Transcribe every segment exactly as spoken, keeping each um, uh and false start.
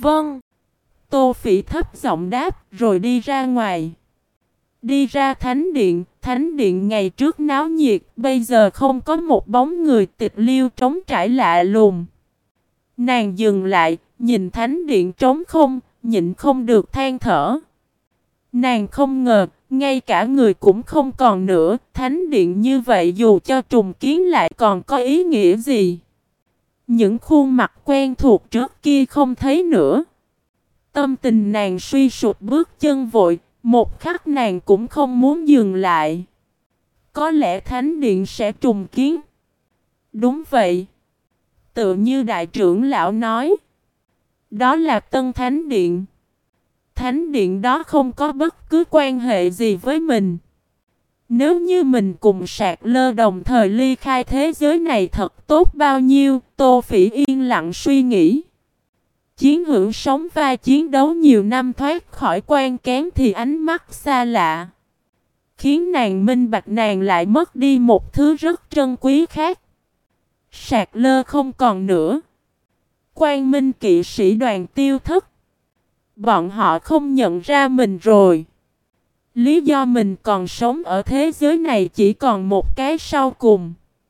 Vâng. Tô Phỉ thấp giọng đáp rồi đi ra ngoài. Đi ra thánh điện, thánh điện ngày trước náo nhiệt, bây giờ không có một bóng người, tịch liêu trống trải lạ lùng. Nàng dừng lại, nhìn thánh điện trống không, nhịn không được than thở. Nàng không ngờ, ngay cả người cũng không còn nữa, thánh điện như vậy dù cho trùng kiến lại còn có ý nghĩa gì. Những khuôn mặt quen thuộc trước kia không thấy nữa. Tâm tình nàng suy sụp, bước chân vội, một khắc nàng cũng không muốn dừng lại. Có lẽ thánh điện sẽ trùng kiến. Đúng vậy. Tự như đại trưởng lão nói. Đó là tân thánh điện. Thánh điện đó không có bất cứ quan hệ gì với mình. Nếu như mình cùng Sạc Lơ đồng thời ly khai thế giới này thật tốt bao nhiêu, Tô Phỉ yên lặng suy nghĩ. Chiến hữu sống vai chiến đấu nhiều năm thoát khỏi quan kén thì ánh mắt xa lạ. Khiến nàng minh bạch nàng lại mất đi một thứ rất trân quý khác. Sạc Lơ không còn nữa. Quang Minh kỵ sĩ đoàn tiêu thất. Bọn họ không nhận ra mình rồi. Lý do mình còn sống ở thế giới này chỉ còn một cái sau cùng.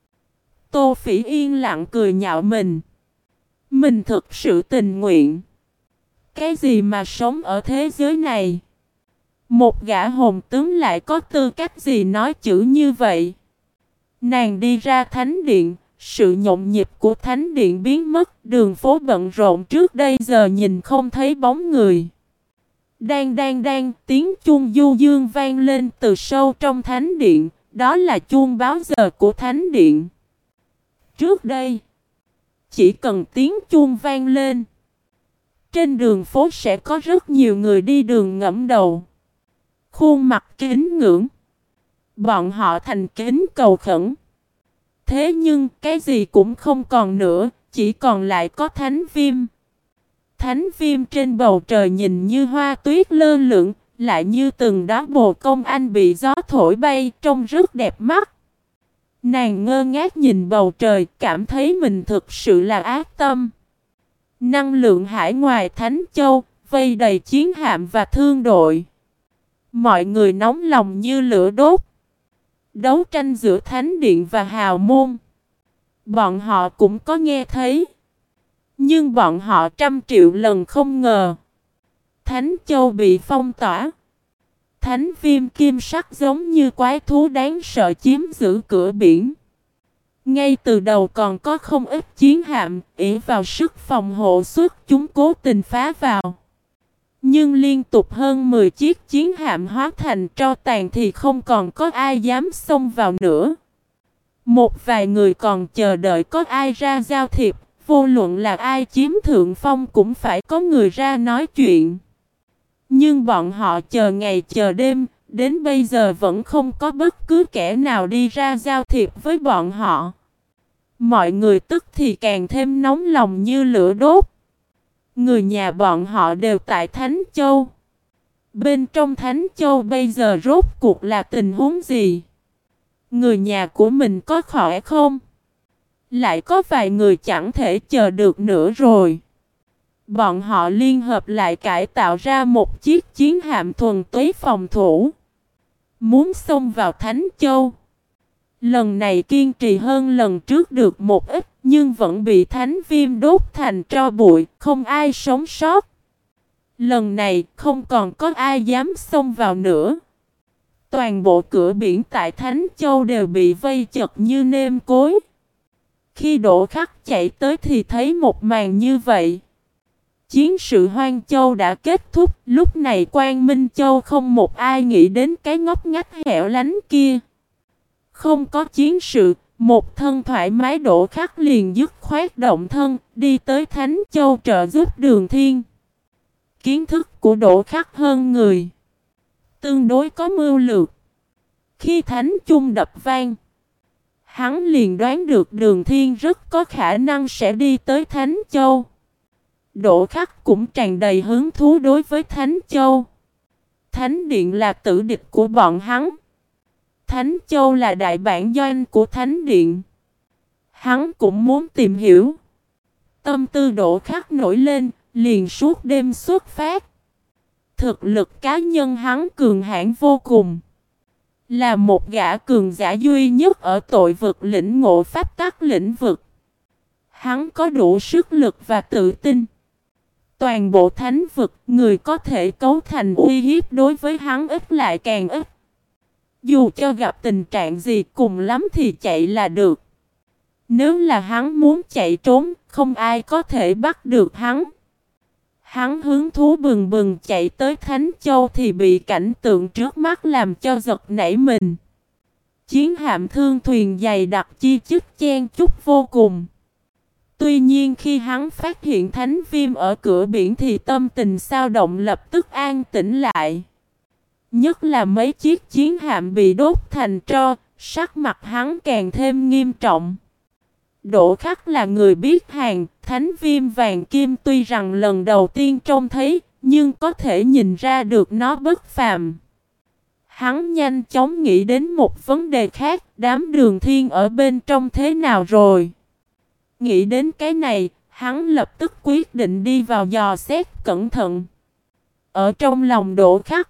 Tô Phỉ yên lặng cười nhạo mình. Mình thực sự tình nguyện. Cái gì mà sống ở thế giới này? Một gã hồn tướng lại có tư cách gì nói chữ như vậy? Nàng đi ra thánh điện. Sự nhộn nhịp của thánh điện biến mất. Đường phố bận rộn trước đây giờ nhìn không thấy bóng người. Đang đang đang tiếng chuông du dương vang lên từ sâu trong thánh điện. Đó là chuông báo giờ của thánh điện. Trước đây, chỉ cần tiếng chuông vang lên, trên đường phố sẽ có rất nhiều người đi đường ngẫm đầu, khuôn mặt kính ngưỡng. Bọn họ thành kính cầu khẩn. Thế nhưng cái gì cũng không còn nữa, chỉ còn lại có thánh viêm. Thánh viêm trên bầu trời nhìn như hoa tuyết lơ lửng, lại như từng đóa bồ công anh bị gió thổi bay, trông rất đẹp mắt. Nàng ngơ ngác nhìn bầu trời, cảm thấy mình thực sự là ác tâm. Năng lượng hải ngoài Thánh Châu, vây đầy chiến hạm và thương đội. Mọi người nóng lòng như lửa đốt. Đấu tranh giữa Thánh Điện và Hào Môn. Bọn họ cũng có nghe thấy. Nhưng bọn họ trăm triệu lần không ngờ. Thánh Châu bị phong tỏa. Thánh viêm kim sắc giống như quái thú đáng sợ chiếm giữ cửa biển. Ngay từ đầu còn có không ít chiến hạm, ỷ vào sức phòng hộ suốt chúng cố tình phá vào. Nhưng liên tục hơn mười chiếc chiến hạm hóa thành tro tàn thì không còn có ai dám xông vào nữa. Một vài người còn chờ đợi có ai ra giao thiệp, vô luận là ai chiếm thượng phong cũng phải có người ra nói chuyện. Nhưng bọn họ chờ ngày chờ đêm, đến bây giờ vẫn không có bất cứ kẻ nào đi ra giao thiệp với bọn họ. Mọi người tức thì càng thêm nóng lòng như lửa đốt. Người nhà bọn họ đều tại Thánh Châu. Bên trong Thánh Châu bây giờ rốt cuộc là tình huống gì? Người nhà của mình có khỏe không? Lại có vài người chẳng thể chờ được nữa rồi. Bọn họ liên hợp lại cải tạo ra một chiếc chiến hạm thuần túy phòng thủ. Muốn xông vào Thánh Châu. Lần này kiên trì hơn lần trước được một ít, nhưng vẫn bị thánh viêm đốt thành tro bụi, không ai sống sót. Lần này không còn có ai dám xông vào nữa. Toàn bộ cửa biển tại Thánh Châu đều bị vây chật như nêm cối. Khi Đỗ Khắc chạy tới thì thấy một màn như vậy. Chiến sự Hoang Châu đã kết thúc, lúc này Quang Minh Châu không một ai nghĩ đến cái ngóc ngách hẻo lánh kia. Không có chiến sự, một thân thoải mái Đỗ Khắc liền dứt khoát động thân, đi tới Thánh Châu trợ giúp Đường Thiên. Kiến thức của Đỗ Khắc hơn người, tương đối có mưu lược. Khi Thánh Chung đập vang, hắn liền đoán được Đường Thiên rất có khả năng sẽ đi tới Thánh Châu. Đỗ Khắc cũng tràn đầy hứng thú đối với Thánh Châu. Thánh Điện là tử địch của bọn hắn. Thánh Châu là đại bản doanh của Thánh Điện. Hắn cũng muốn tìm hiểu. Tâm tư Đỗ Khắc nổi lên, liền suốt đêm xuất phát. Thực lực cá nhân hắn cường hãn vô cùng. Là một gã cường giả duy nhất ở tội vực lĩnh ngộ pháp tắc lĩnh vực. Hắn có đủ sức lực và tự tin. Toàn bộ thánh vực, người có thể cấu thành uy hiếp đối với hắn ít lại càng ít. Dù cho gặp tình trạng gì cùng lắm thì chạy là được. Nếu là hắn muốn chạy trốn, không ai có thể bắt được hắn. Hắn hứng thú bừng bừng chạy tới Thánh Châu thì bị cảnh tượng trước mắt làm cho giật nảy mình. Chiến hạm thương thuyền dày đặc chi chít chen chúc vô cùng. Tuy nhiên khi hắn phát hiện Thánh Viêm ở cửa biển thì tâm tình xao động lập tức an tĩnh lại. Nhất là mấy chiếc chiến hạm bị đốt thành tro, sắc mặt hắn càng thêm nghiêm trọng. Đỗ Khắc là người biết hàng, Thánh Viêm vàng kim tuy rằng lần đầu tiên trông thấy, nhưng có thể nhìn ra được nó bất phàm. Hắn nhanh chóng nghĩ đến một vấn đề khác, đám Đường Thiên ở bên trong thế nào rồi? Nghĩ đến cái này, hắn lập tức quyết định đi vào dò xét cẩn thận. Ở trong lòng Đỗ Khắc,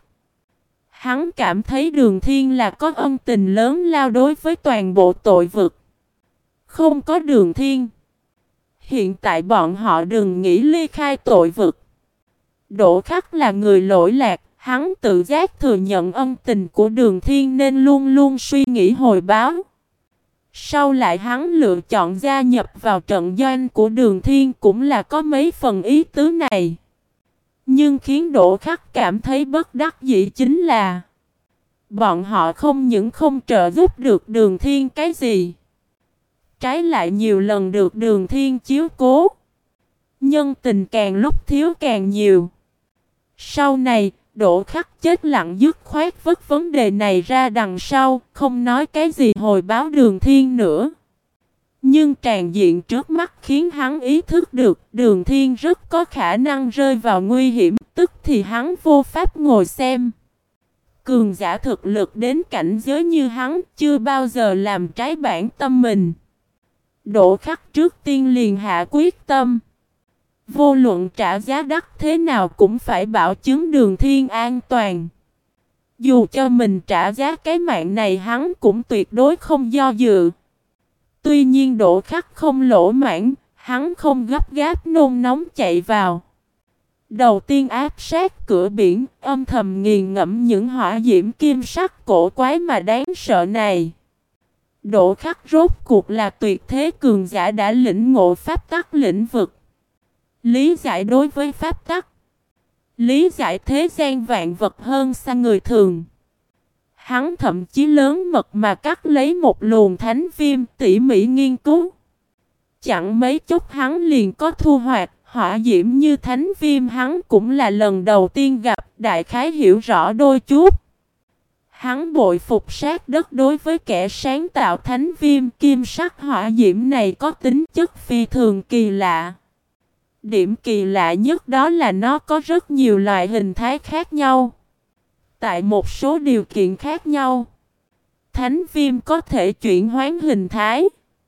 hắn cảm thấy Đường Thiên là có ân tình lớn lao đối với toàn bộ tội vực. Không có Đường Thiên, hiện tại bọn họ đừng nghĩ ly khai tội vực. Đỗ Khắc là người lỗi lạc, hắn tự giác thừa nhận ân tình của Đường Thiên nên luôn luôn suy nghĩ hồi báo. Sau lại hắn lựa chọn gia nhập vào trận doanh của Đường Thiên cũng là có mấy phần ý tứ này. Nhưng khiến Đỗ Khắc cảm thấy bất đắc dĩ chính là bọn họ không những không trợ giúp được Đường Thiên cái gì, trái lại nhiều lần được Đường Thiên chiếu cố. Nhân tình càng lúc thiếu càng nhiều. Sau này, Đỗ Khắc chết lặng dứt khoát vứt vấn đề này ra đằng sau, không nói cái gì hồi báo Đường Thiên nữa. Nhưng tràn diện trước mắt khiến hắn ý thức được Đường Thiên rất có khả năng rơi vào nguy hiểm, tức thì hắn vô pháp ngồi xem. Cường giả thực lực đến cảnh giới như hắn chưa bao giờ làm trái bản tâm mình. Đỗ Khắc trước tiên liền hạ quyết tâm. Vô luận trả giá đắt thế nào cũng phải bảo chứng Đường Thiên an toàn. Dù cho mình trả giá cái mạng này hắn cũng tuyệt đối không do dự. Tuy nhiên Đỗ Khắc không lỗ mãn, hắn không gấp gáp nôn nóng chạy vào. Đầu tiên áp sát cửa biển, âm thầm nghiền ngẫm những hỏa diễm kim sắc cổ quái mà đáng sợ này. Đỗ Khắc rốt cuộc là tuyệt thế cường giả đã lĩnh ngộ pháp tắc lĩnh vực. Lý giải đối với pháp tắc, lý giải thế gian vạn vật hơn xa người thường. Hắn thậm chí lớn mật mà cắt lấy một luồng thánh viêm tỉ mỉ nghiên cứu. Chẳng mấy chốc hắn liền có thu hoạch, hỏa diễm như thánh viêm hắn cũng là lần đầu tiên gặp, đại khái hiểu rõ đôi chút. Hắn bội phục sát đất đối với kẻ sáng tạo thánh viêm kim sắc hỏa diễm này có tính chất phi thường kỳ lạ. Điểm kỳ lạ nhất đó là nó có rất nhiều loại hình thái khác nhau. Tại một số điều kiện khác nhau, thánh viêm có thể chuyển hoán hình thái.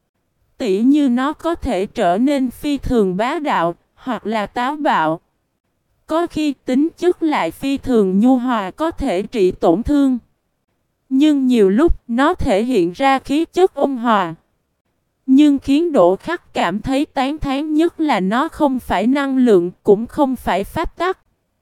Tỉ như nó có thể trở nên phi thường bá đạo, hoặc là táo bạo. Có khi tính chất lại phi thường nhu hòa có thể trị tổn thương. Nhưng nhiều lúc nó thể hiện ra khí chất ôn hòa. Nhưng khiến Đỗ Khắc cảm thấy tán thán nhất là nó không phải năng lượng, cũng không phải pháp tắc.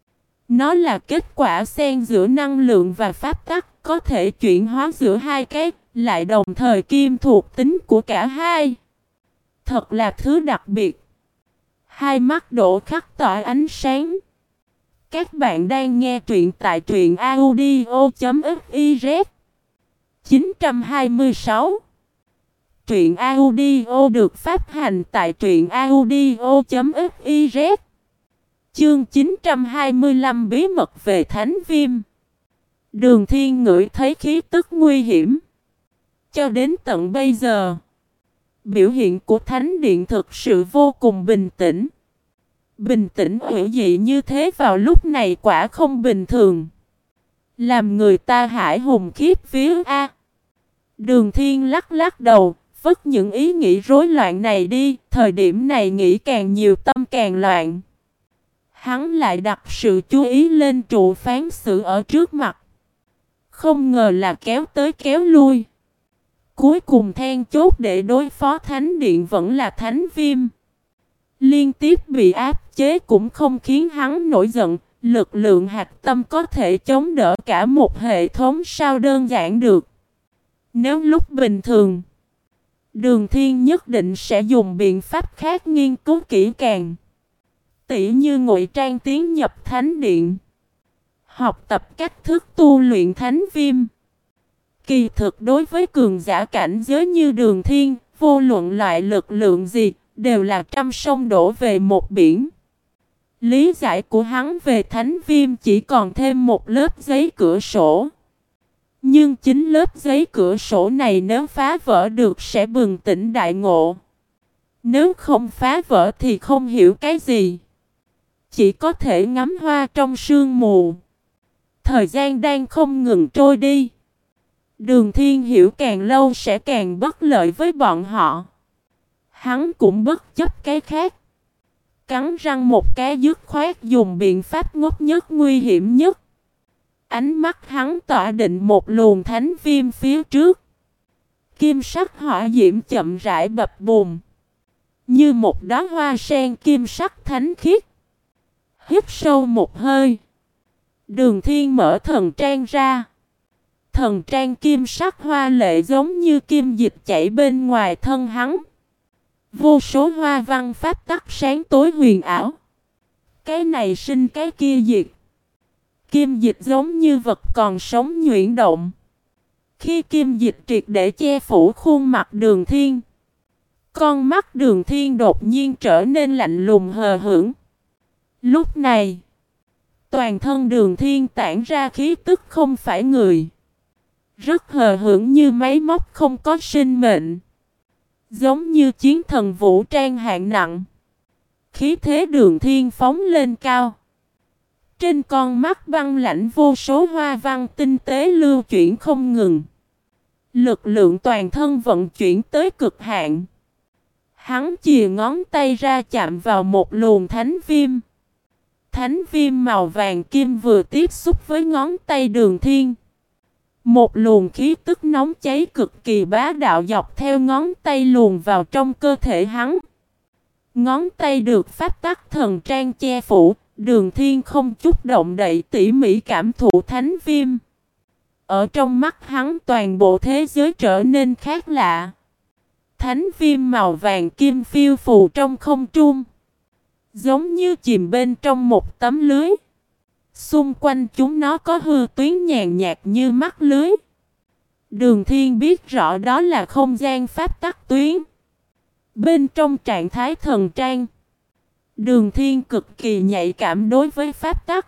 Nó là kết quả xen giữa năng lượng và pháp tắc, có thể chuyển hóa giữa hai cái, lại đồng thời kiêm thuộc tính của cả hai. Thật là thứ đặc biệt. Hai mắt Đỗ Khắc tỏa ánh sáng. Các bạn đang nghe truyện tại truyện audio chấm fiz. chín trăm hai mươi sáu. Truyện audio được phát hành tại truyện audio chấm fiz. Chương chín trăm hai mươi lăm bí mật về thánh viêm. Đường Thiên ngửi thấy khí tức nguy hiểm. Cho đến tận bây giờ, biểu hiện của Thánh Điện thực sự vô cùng bình tĩnh. Bình tĩnh hữu dị như thế vào lúc này quả không bình thường. Làm người ta hãi hùng khiếp vía a. Đường Thiên lắc lắc đầu, vứt những ý nghĩ rối loạn này đi, thời điểm này nghĩ càng nhiều tâm càng loạn. Hắn lại đặt sự chú ý lên trụ phán xử ở trước mặt. Không ngờ là kéo tới kéo lui. Cuối cùng then chốt để đối phó thánh điện vẫn là thánh viêm. Liên tiếp bị áp chế cũng không khiến hắn nổi giận. Lực lượng hạch tâm có thể chống đỡ cả một hệ thống sao đơn giản được. Nếu lúc bình thường, Đường Thiên nhất định sẽ dùng biện pháp khác nghiên cứu kỹ càng. Tỉ như ngụy trang tiến nhập thánh điện, học tập cách thức tu luyện thánh viêm. Kỳ thực đối với cường giả cảnh giới như Đường Thiên, vô luận loại lực lượng gì, đều là trăm sông đổ về một biển. Lý giải của hắn về thánh viêm chỉ còn thêm một lớp giấy cửa sổ. Nhưng chính lớp giấy cửa sổ này nếu phá vỡ được sẽ bừng tỉnh đại ngộ. Nếu không phá vỡ thì không hiểu cái gì. Chỉ có thể ngắm hoa trong sương mù. Thời gian đang không ngừng trôi đi. Đường Thiên hiểu càng lâu sẽ càng bất lợi với bọn họ. Hắn cũng bất chấp cái khác. Cắn răng một cái dứt khoát dùng biện pháp ngốc nhất nguy hiểm nhất. Ánh mắt hắn tỏa định một luồng thánh viêm phía trước. Kim sắc hỏa diễm chậm rãi bập bùng. Như một đóa hoa sen kim sắc thánh khiết. Hít sâu một hơi. Đường Thiên mở thần trang ra. Thần trang kim sắc hoa lệ giống như kim dịch chảy bên ngoài thân hắn. Vô số hoa văn pháp tắc sáng tối huyền ảo. Cái này sinh cái kia diệt. Kim dịch giống như vật còn sống nhuyễn động. Khi kim dịch triệt để che phủ khuôn mặt Đường Thiên, con mắt Đường Thiên đột nhiên trở nên lạnh lùng hờ hững. Lúc này, toàn thân Đường Thiên tản ra khí tức không phải người. Rất hờ hững như máy móc không có sinh mệnh. Giống như chiến thần vũ trang hạng nặng. Khí thế Đường Thiên phóng lên cao. Trên con mắt băng lãnh vô số hoa văn tinh tế lưu chuyển không ngừng. Lực lượng toàn thân vận chuyển tới cực hạn. Hắn chìa ngón tay ra chạm vào một luồng thánh viêm. Thánh viêm màu vàng kim vừa tiếp xúc với ngón tay Đường Thiên. Một luồng khí tức nóng cháy cực kỳ bá đạo dọc theo ngón tay luồn vào trong cơ thể hắn. Ngón tay được pháp tắc thần trang che phủ, Đường Thiên không chút động đậy tỉ mỉ cảm thụ thánh viêm. Ở trong mắt hắn toàn bộ thế giới trở nên khác lạ. Thánh viêm màu vàng kim phiêu phù trong không trung. Giống như chìm bên trong một tấm lưới. Xung quanh chúng nó có hư tuyến nhàn nhạt như mắt lưới. Đường Thiên biết rõ đó là không gian pháp tắc tuyến. Bên trong trạng thái thần trang, Đường Thiên cực kỳ nhạy cảm đối với pháp tắc.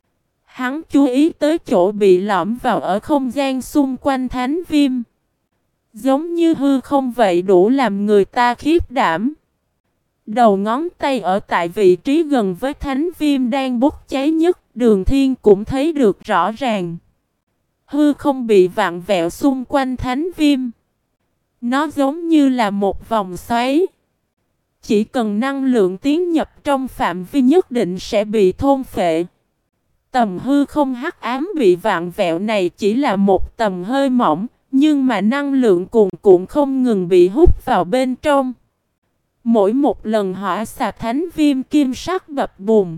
Hắn chú ý tới chỗ bị lõm vào ở không gian xung quanh thánh viêm. Giống như hư không vậy đủ làm người ta khiếp đảm. Đầu ngón tay ở tại vị trí gần với thánh viêm đang bốc cháy nhất, Đường Thiên cũng thấy được rõ ràng. Hư không bị vặn vẹo xung quanh thánh viêm. Nó giống như là một vòng xoáy. Chỉ cần năng lượng tiến nhập trong phạm vi nhất định sẽ bị thôn phệ. Tầm hư không hắc ám bị vặn vẹo này chỉ là một tầm hơi mỏng, nhưng mà năng lượng cuồn cuộn không ngừng bị hút vào bên trong. Mỗi một lần hỏa xà thánh viêm kim sắc bập bùng.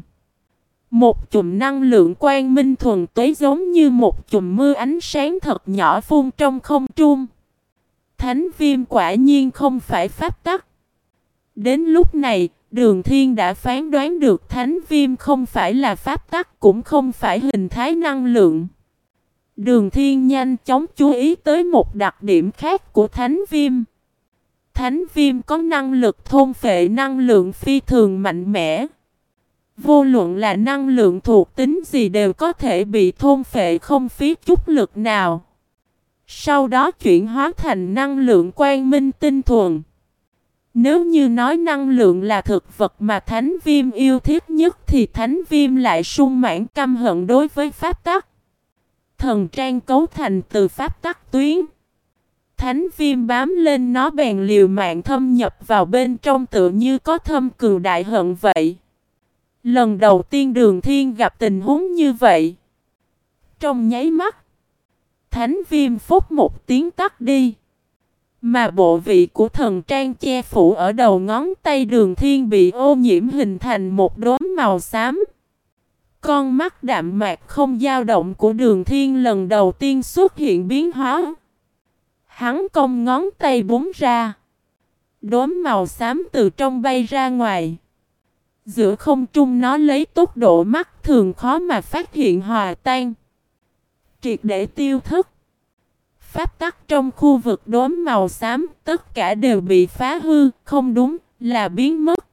Một chùm năng lượng quang minh thuần túy giống như một chùm mưa ánh sáng thật nhỏ phun trong không trung. Thánh viêm quả nhiên không phải pháp tắc. Đến lúc này, Đường Thiên đã phán đoán được thánh viêm không phải là pháp tắc cũng không phải hình thái năng lượng. Đường Thiên nhanh chóng chú ý tới một đặc điểm khác của thánh viêm. Thánh viêm có năng lực thôn phệ năng lượng phi thường mạnh mẽ. Vô luận là năng lượng thuộc tính gì đều có thể bị thôn phệ không phí chút lực nào. Sau đó chuyển hóa thành năng lượng quang minh tinh thuần. Nếu như nói năng lượng là thực vật mà thánh viêm yêu thích nhất thì thánh viêm lại sung mãn căm hận đối với pháp tắc. Thần trang cấu thành từ pháp tắc tuyến. Thánh viêm bám lên nó bèn liều mạng thâm nhập vào bên trong tựa như có thâm cừu đại hận vậy. Lần đầu tiên Đường Thiên gặp tình huống như vậy. Trong nháy mắt, thánh viêm phốc một tiếng tắt đi. Mà bộ vị của thần trang che phủ ở đầu ngón tay Đường Thiên bị ô nhiễm hình thành một đốm màu xám. Con mắt đạm mạc không dao động của Đường Thiên lần đầu tiên xuất hiện biến hóa. Hắn cong ngón tay búng ra. Đốm màu xám từ trong bay ra ngoài. Giữa không trung nó lấy tốc độ mắt thường khó mà phát hiện hòa tan. Triệt để tiêu thất. Pháp tắc trong khu vực đốm màu xám tất cả đều bị phá hư, không đúng là biến mất.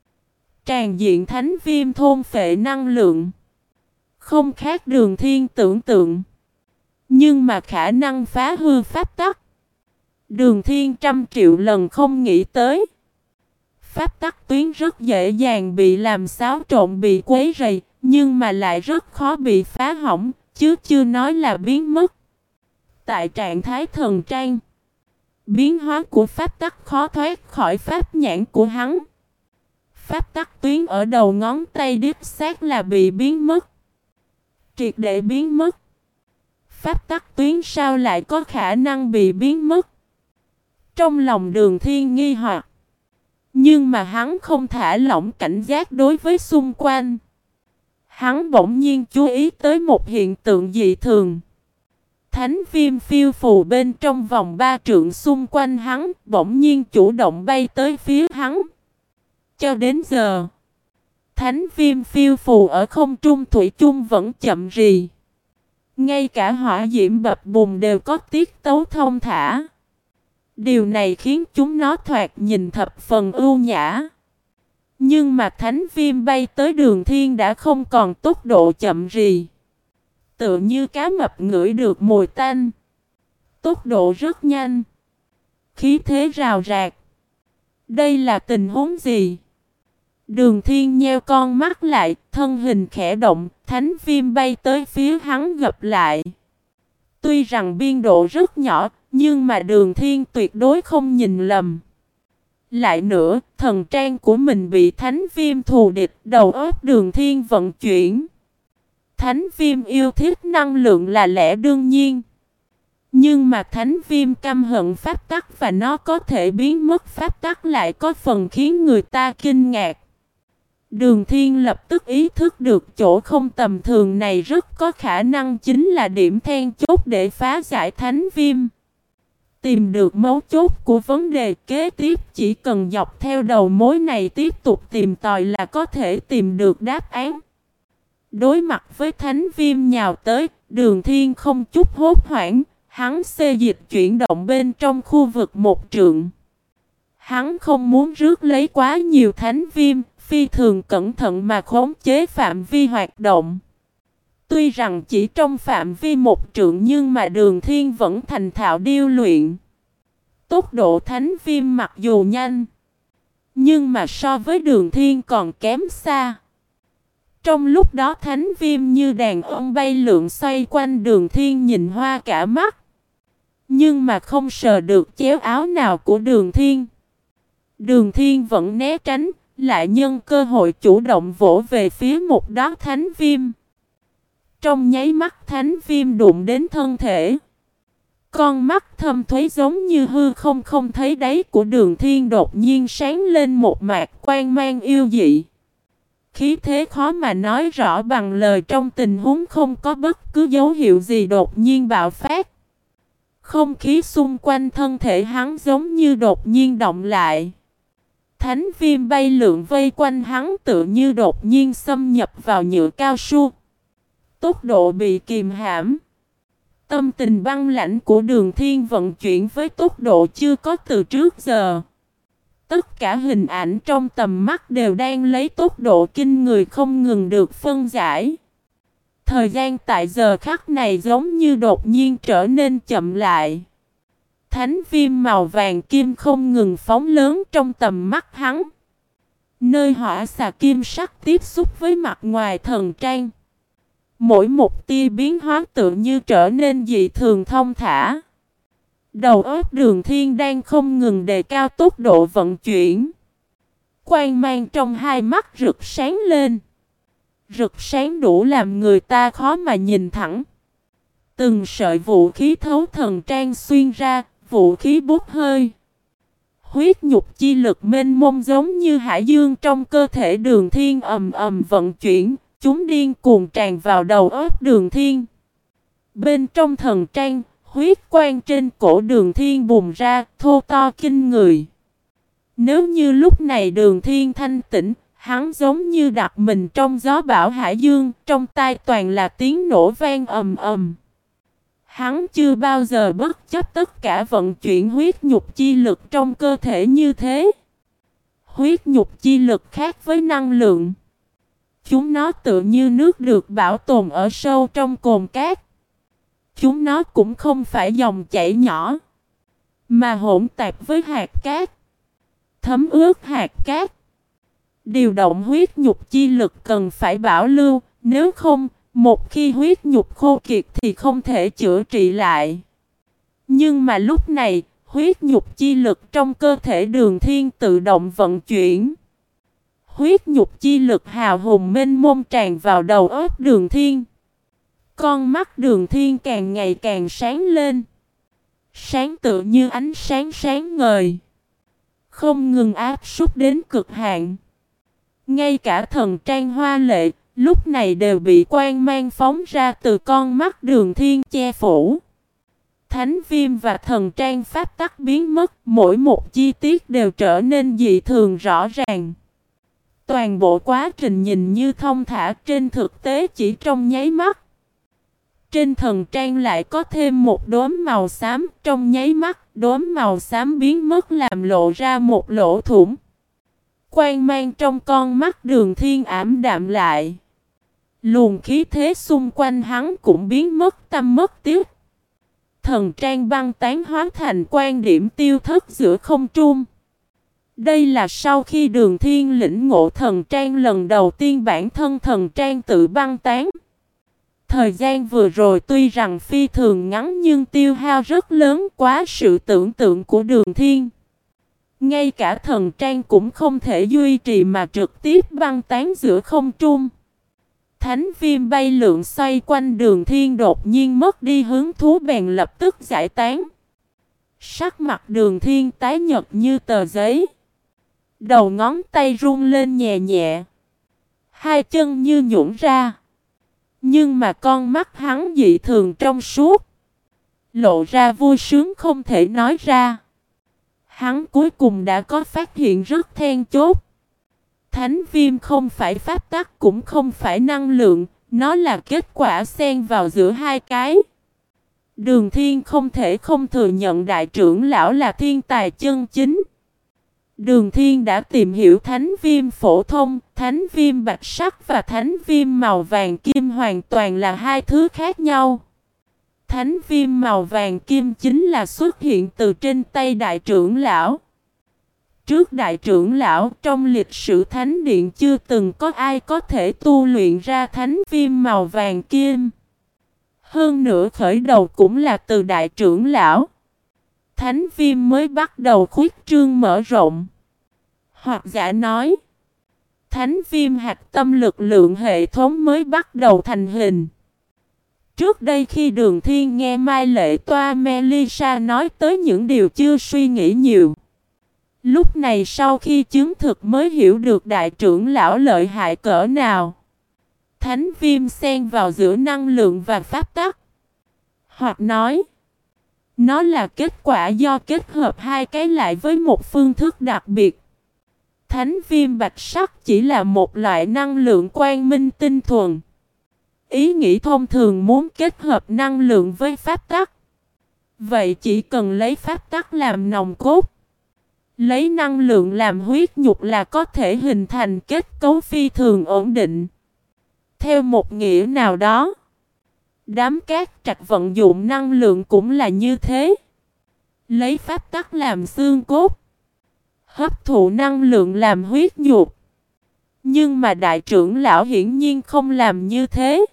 Tràn diện thánh viêm thôn phệ năng lượng. Không khác Đường Thiên tưởng tượng. Nhưng mà khả năng phá hư pháp tắc, Đường Thiên trăm triệu lần không nghĩ tới. Pháp tắc tuyến rất dễ dàng bị làm xáo trộn, bị quấy rầy, nhưng mà lại rất khó bị phá hỏng, chứ chưa nói là biến mất. Tại trạng thái thần trang, biến hóa của pháp tắc khó thoát khỏi pháp nhãn của hắn. Pháp tắc tuyến ở đầu ngón tay đích xác là bị biến mất. Triệt để biến mất. Pháp tắc tuyến sao lại có khả năng bị biến mất? Trong lòng Đường Thiên nghi hoặc. Nhưng mà hắn không thả lỏng cảnh giác đối với xung quanh. Hắn bỗng nhiên chú ý tới một hiện tượng dị thường. Thánh viêm phiêu phù bên trong vòng ba trượng xung quanh hắn, bỗng nhiên chủ động bay tới phía hắn. Cho đến giờ, thánh viêm phiêu phù ở không trung thủy chung vẫn chậm rì. Ngay cả hỏa diễm bập bùng đều có tiết tấu thông thả. Điều này khiến chúng nó thoạt nhìn thập phần ưu nhã. Nhưng mà thánh viêm bay tới Đường Thiên đã không còn tốc độ chậm rì. Tựa như cá mập ngửi được mùi tanh. Tốc độ rất nhanh. Khí thế rào rạc. Đây là tình huống gì? Đường Thiên nheo con mắt lại, thân hình khẽ động, thánh viêm bay tới phía hắn gặp lại. Tuy rằng biên độ rất nhỏ, nhưng mà Đường Thiên tuyệt đối không nhìn lầm. Lại nữa, thần trang của mình bị thánh viêm thù địch, đầu óc Đường Thiên vận chuyển. Thánh viêm yêu thích năng lượng là lẽ đương nhiên. Nhưng mà thánh viêm căm hận pháp tắc và nó có thể biến mất pháp tắc lại có phần khiến người ta kinh ngạc. Đường Thiên lập tức ý thức được chỗ không tầm thường này rất có khả năng chính là điểm then chốt để phá giải thánh viêm. Tìm được mấu chốt của vấn đề kế tiếp, chỉ cần dọc theo đầu mối này tiếp tục tìm tòi là có thể tìm được đáp án. Đối mặt với thánh viêm nhào tới, Đường Thiên không chút hốt hoảng, hắn xê dịch chuyển động bên trong khu vực một trượng. Hắn không muốn rước lấy quá nhiều thánh viêm, phi thường cẩn thận mà khống chế phạm vi hoạt động. Tuy rằng chỉ trong phạm vi một trượng nhưng mà Đường Thiên vẫn thành thạo điêu luyện. Tốc độ thánh viêm mặc dù nhanh, nhưng mà so với Đường Thiên còn kém xa. Trong lúc đó thánh viêm như đàn ông bay lượn xoay quanh Đường Thiên nhìn hoa cả mắt. Nhưng mà không sờ được chéo áo nào của Đường Thiên. Đường Thiên vẫn né tránh, lại nhân cơ hội chủ động vỗ về phía một đó thánh viêm. Trong nháy mắt thánh viêm đụng đến thân thể. Con mắt thâm thúy giống như hư không không thấy đáy của Đường Thiên đột nhiên sáng lên một mạt quang mang yêu dị. Khí thế khó mà nói rõ bằng lời, trong tình huống không có bất cứ dấu hiệu gì đột nhiên bạo phát. Không khí xung quanh thân thể hắn giống như đột nhiên động lại. Thánh viêm bay lượn vây quanh hắn tự như đột nhiên xâm nhập vào nhựa cao su. Tốc độ bị kìm hãm. Tâm tình băng lãnh của Đường Thiên vận chuyển với tốc độ chưa có từ trước giờ. Tất cả hình ảnh trong tầm mắt đều đang lấy tốc độ kinh người không ngừng được phân giải. Thời gian tại giờ khắc này giống như đột nhiên trở nên chậm lại. Thánh viêm màu vàng kim không ngừng phóng lớn trong tầm mắt hắn. Nơi hỏa xà kim sắc tiếp xúc với mặt ngoài thần trang. Mỗi một tia biến hóa tự như trở nên dị thường thông thả. Đầu óc Đường Thiên đang không ngừng đề cao tốc độ vận chuyển. Quang mang trong hai mắt rực sáng lên. rực sáng đủ làm người ta khó mà nhìn thẳng. Từng sợi vũ khí thấu thần trang xuyên ra, vũ khí bốc hơi. Huyết nhục chi lực mênh mông giống như hải dương trong cơ thể Đường Thiên ầm ầm vận chuyển, chúng điên cuồng tràn vào đầu óc Đường Thiên. Bên trong thần trang, huyết quang trên cổ Đường Thiên bùng ra, thô to kinh người. Nếu như lúc này Đường Thiên thanh tĩnh, hắn giống như đặt mình trong gió bão hải dương, trong tai toàn là tiếng nổ vang ầm ầm. Hắn chưa bao giờ bất chấp tất cả vận chuyển huyết nhục chi lực trong cơ thể như thế. Huyết nhục chi lực khác với năng lượng. Chúng nó tựa như nước được bảo tồn ở sâu trong cồn cát. Chúng nó cũng không phải dòng chảy nhỏ, mà hỗn tạp với hạt cát, thấm ướt hạt cát. Điều động huyết nhục chi lực cần phải bảo lưu, nếu không, một khi huyết nhục khô kiệt thì không thể chữa trị lại. Nhưng mà lúc này, huyết nhục chi lực trong cơ thể Đường Thiên tự động vận chuyển. Huyết nhục chi lực hào hùng mênh mông tràn vào đầu óc Đường Thiên. Con mắt Đường Thiên càng ngày càng sáng lên. Sáng tựa như ánh sáng sáng ngời, không ngừng áp súc đến cực hạn. Ngay cả thần trang hoa lệ, lúc này đều bị quang mang phóng ra từ con mắt Đường Thiên che phủ. Thánh viêm và thần trang pháp tắc biến mất, mỗi một chi tiết đều trở nên dị thường rõ ràng. Toàn bộ quá trình nhìn như thông thả, trên thực tế chỉ trong nháy mắt. Trên thần trang lại có thêm một đốm màu xám, trong nháy mắt, đốm màu xám biến mất làm lộ ra một lỗ thủng. Quang mang trong con mắt Đường Thiên ảm đạm lại. Luồng khí thế xung quanh hắn cũng biến mất tăm mất tiếc. Thần trang băng tán hóa thành quan điểm tiêu thất giữa không trung. Đây là sau khi Đường Thiên lĩnh ngộ thần trang lần đầu tiên bản thân thần trang tự băng tán. Thời gian vừa rồi tuy rằng phi thường ngắn nhưng tiêu hao rất lớn, quá sự tưởng tượng của Đường Thiên. Ngay cả thần trang cũng không thể duy trì mà trực tiếp băng tán giữa không trung. Thánh viêm bay lượn xoay quanh Đường Thiên đột nhiên mất đi hứng thú bèn lập tức giải tán. Sắc mặt Đường Thiên tái nhợt như tờ giấy. Đầu ngón tay run lên nhẹ nhẹ. Hai chân như nhũn ra. Nhưng mà con mắt hắn dị thường trong suốt, lộ ra vui sướng không thể nói ra. Hắn cuối cùng đã có phát hiện rất then chốt. Thánh viêm không phải pháp tắc cũng không phải năng lượng, nó là kết quả xen vào giữa hai cái. Đường Thiên không thể không thừa nhận đại trưởng lão là thiên tài chân chính. Đường Thiên đã tìm hiểu thánh viêm phổ thông, thánh viêm bạch sắc và thánh viêm màu vàng kim hoàn toàn là hai thứ khác nhau. Thánh viêm màu vàng kim chính là xuất hiện từ trên tay đại trưởng lão. Trước đại trưởng lão, trong lịch sử thánh điện chưa từng có ai có thể tu luyện ra thánh viêm màu vàng kim. Hơn nữa khởi đầu cũng là từ đại trưởng lão. Thánh viêm mới bắt đầu khuyết trương mở rộng. Hoặc giả nói, thánh viêm hạt tâm lực lượng hệ thống mới bắt đầu thành hình. Trước đây khi Đường Thiên nghe Mai Lệ Toa Melissa nói tới những điều chưa suy nghĩ nhiều. Lúc này sau khi chứng thực mới hiểu được đại trưởng lão lợi hại cỡ nào. Thánh viêm xen vào giữa năng lượng và pháp tắc. Hoặc nói, nó là kết quả do kết hợp hai cái lại với một phương thức đặc biệt. Thánh viêm bạch sắc chỉ là một loại năng lượng quang minh tinh thuần. Ý nghĩ thông thường muốn kết hợp năng lượng với pháp tắc. Vậy chỉ cần lấy pháp tắc làm nòng cốt, lấy năng lượng làm huyết nhục là có thể hình thành kết cấu phi thường ổn định. Theo một nghĩa nào đó, đám cát trạch vận dụng năng lượng cũng là như thế. Lấy pháp tắc làm xương cốt, hấp thụ năng lượng làm huyết nhục. Nhưng mà đại trưởng lão hiển nhiên không làm như thế.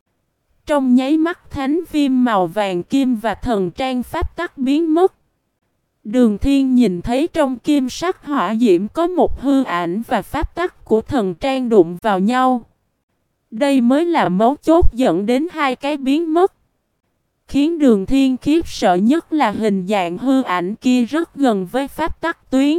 Trong nháy mắt thánh viêm màu vàng kim và thần trang pháp tắc biến mất. Đường Thiên nhìn thấy trong kim sắc hỏa diễm có một hư ảnh và pháp tắc của thần trang đụng vào nhau. Đây mới là mấu chốt dẫn đến hai cái biến mất. Khiến Đường Thiên khiếp sợ nhất là hình dạng hư ảnh kia rất gần với pháp tắc tuyến.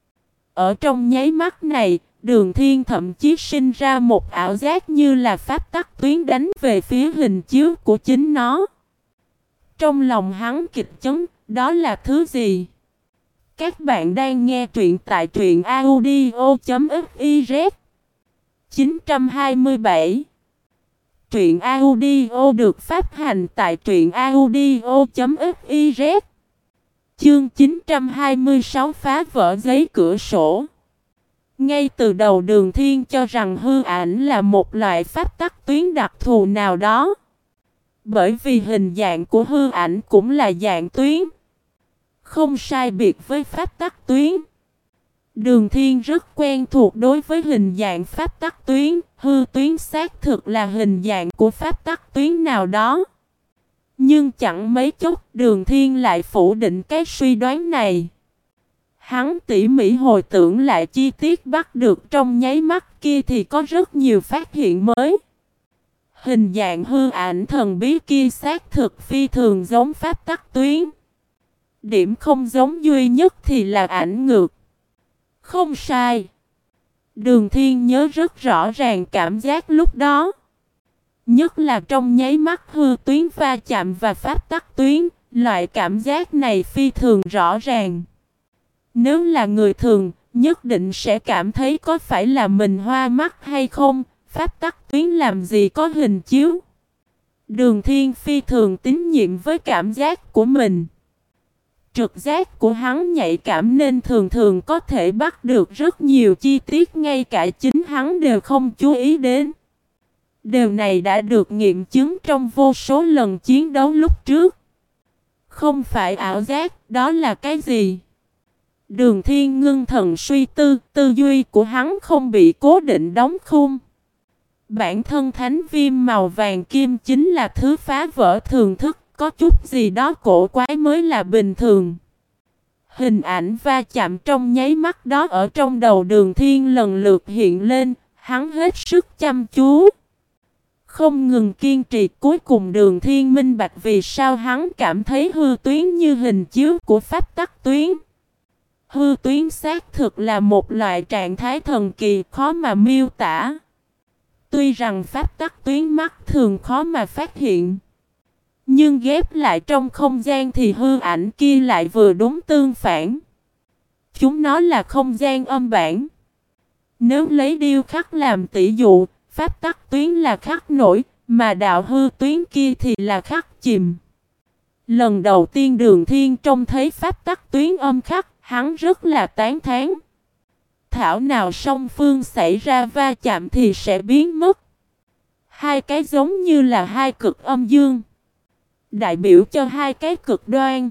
Ở trong nháy mắt này, Đường Thiên thậm chí sinh ra một ảo giác như là pháp tắc tuyến đánh về phía hình chiếu của chính nó. Trong lòng hắn kịch chấn, đó là thứ gì? Các bạn đang nghe truyện tại truyện audio chấm fiz. chín trăm hai mươi bảy. Truyện audio được phát hành tại truyện audio chấm fiz. Chương chín trăm hai mươi sáu phá vỡ giấy cửa sổ. Ngay từ đầu Đường Thiên cho rằng hư ảnh là một loại pháp tắc tuyến đặc thù nào đó. Bởi vì hình dạng của hư ảnh cũng là dạng tuyến. Không sai biệt với pháp tắc tuyến. Đường Thiên rất quen thuộc đối với hình dạng pháp tắc tuyến. Hư tuyến xác thực là hình dạng của pháp tắc tuyến nào đó. Nhưng chẳng mấy chốc Đường Thiên lại phủ định cái suy đoán này. Hắn tỉ mỉ hồi tưởng lại chi tiết bắt được trong nháy mắt kia thì có rất nhiều phát hiện mới. Hình dạng hư ảnh thần bí kia xác thực phi thường giống pháp tắc tuyến. Điểm không giống duy nhất thì là ảnh ngược. Không sai. Đường Thiên nhớ rất rõ ràng cảm giác lúc đó. Nhất là trong nháy mắt hư tuyến va chạm và pháp tắc tuyến, loại cảm giác này phi thường rõ ràng. Nếu là người thường, nhất định sẽ cảm thấy có phải là mình hoa mắt hay không, pháp tắc tuyến làm gì có hình chiếu. Đường Thiên phi thường tín nhiệm với cảm giác của mình. Trực giác của hắn nhạy cảm nên thường thường có thể bắt được rất nhiều chi tiết ngay cả chính hắn đều không chú ý đến. Điều này đã được nghiệm chứng trong vô số lần chiến đấu lúc trước. Không phải ảo giác, đó là cái gì? Đường Thiên ngưng thần suy tư, tư duy của hắn không bị cố định đóng khung. Bản thân thánh viêm màu vàng kim chính là thứ phá vỡ thường thức, có chút gì đó cổ quái mới là bình thường. Hình ảnh va chạm trong nháy mắt đó ở trong đầu Đường Thiên lần lượt hiện lên, hắn hết sức chăm chú. Không ngừng kiên trì, cuối cùng Đường Thiên minh bạch vì sao hắn cảm thấy hư tuyến như hình chiếu của pháp tắc tuyến. Hư tuyến xác thực là một loại trạng thái thần kỳ khó mà miêu tả. Tuy rằng pháp tắc tuyến mắt thường khó mà phát hiện, nhưng ghép lại trong không gian thì hư ảnh kia lại vừa đúng tương phản. Chúng nó là không gian âm bản. Nếu lấy điêu khắc làm tỷ dụ, pháp tắc tuyến là khắc nổi, mà đạo hư tuyến kia thì là khắc chìm. Lần đầu tiên Đường Thiên trông thấy pháp tắc tuyến âm khắc, hắn rất là tán thán. Thảo nào song phương xảy ra va chạm thì sẽ biến mất. Hai cái giống như là hai cực âm dương, đại biểu cho hai cái cực đoan.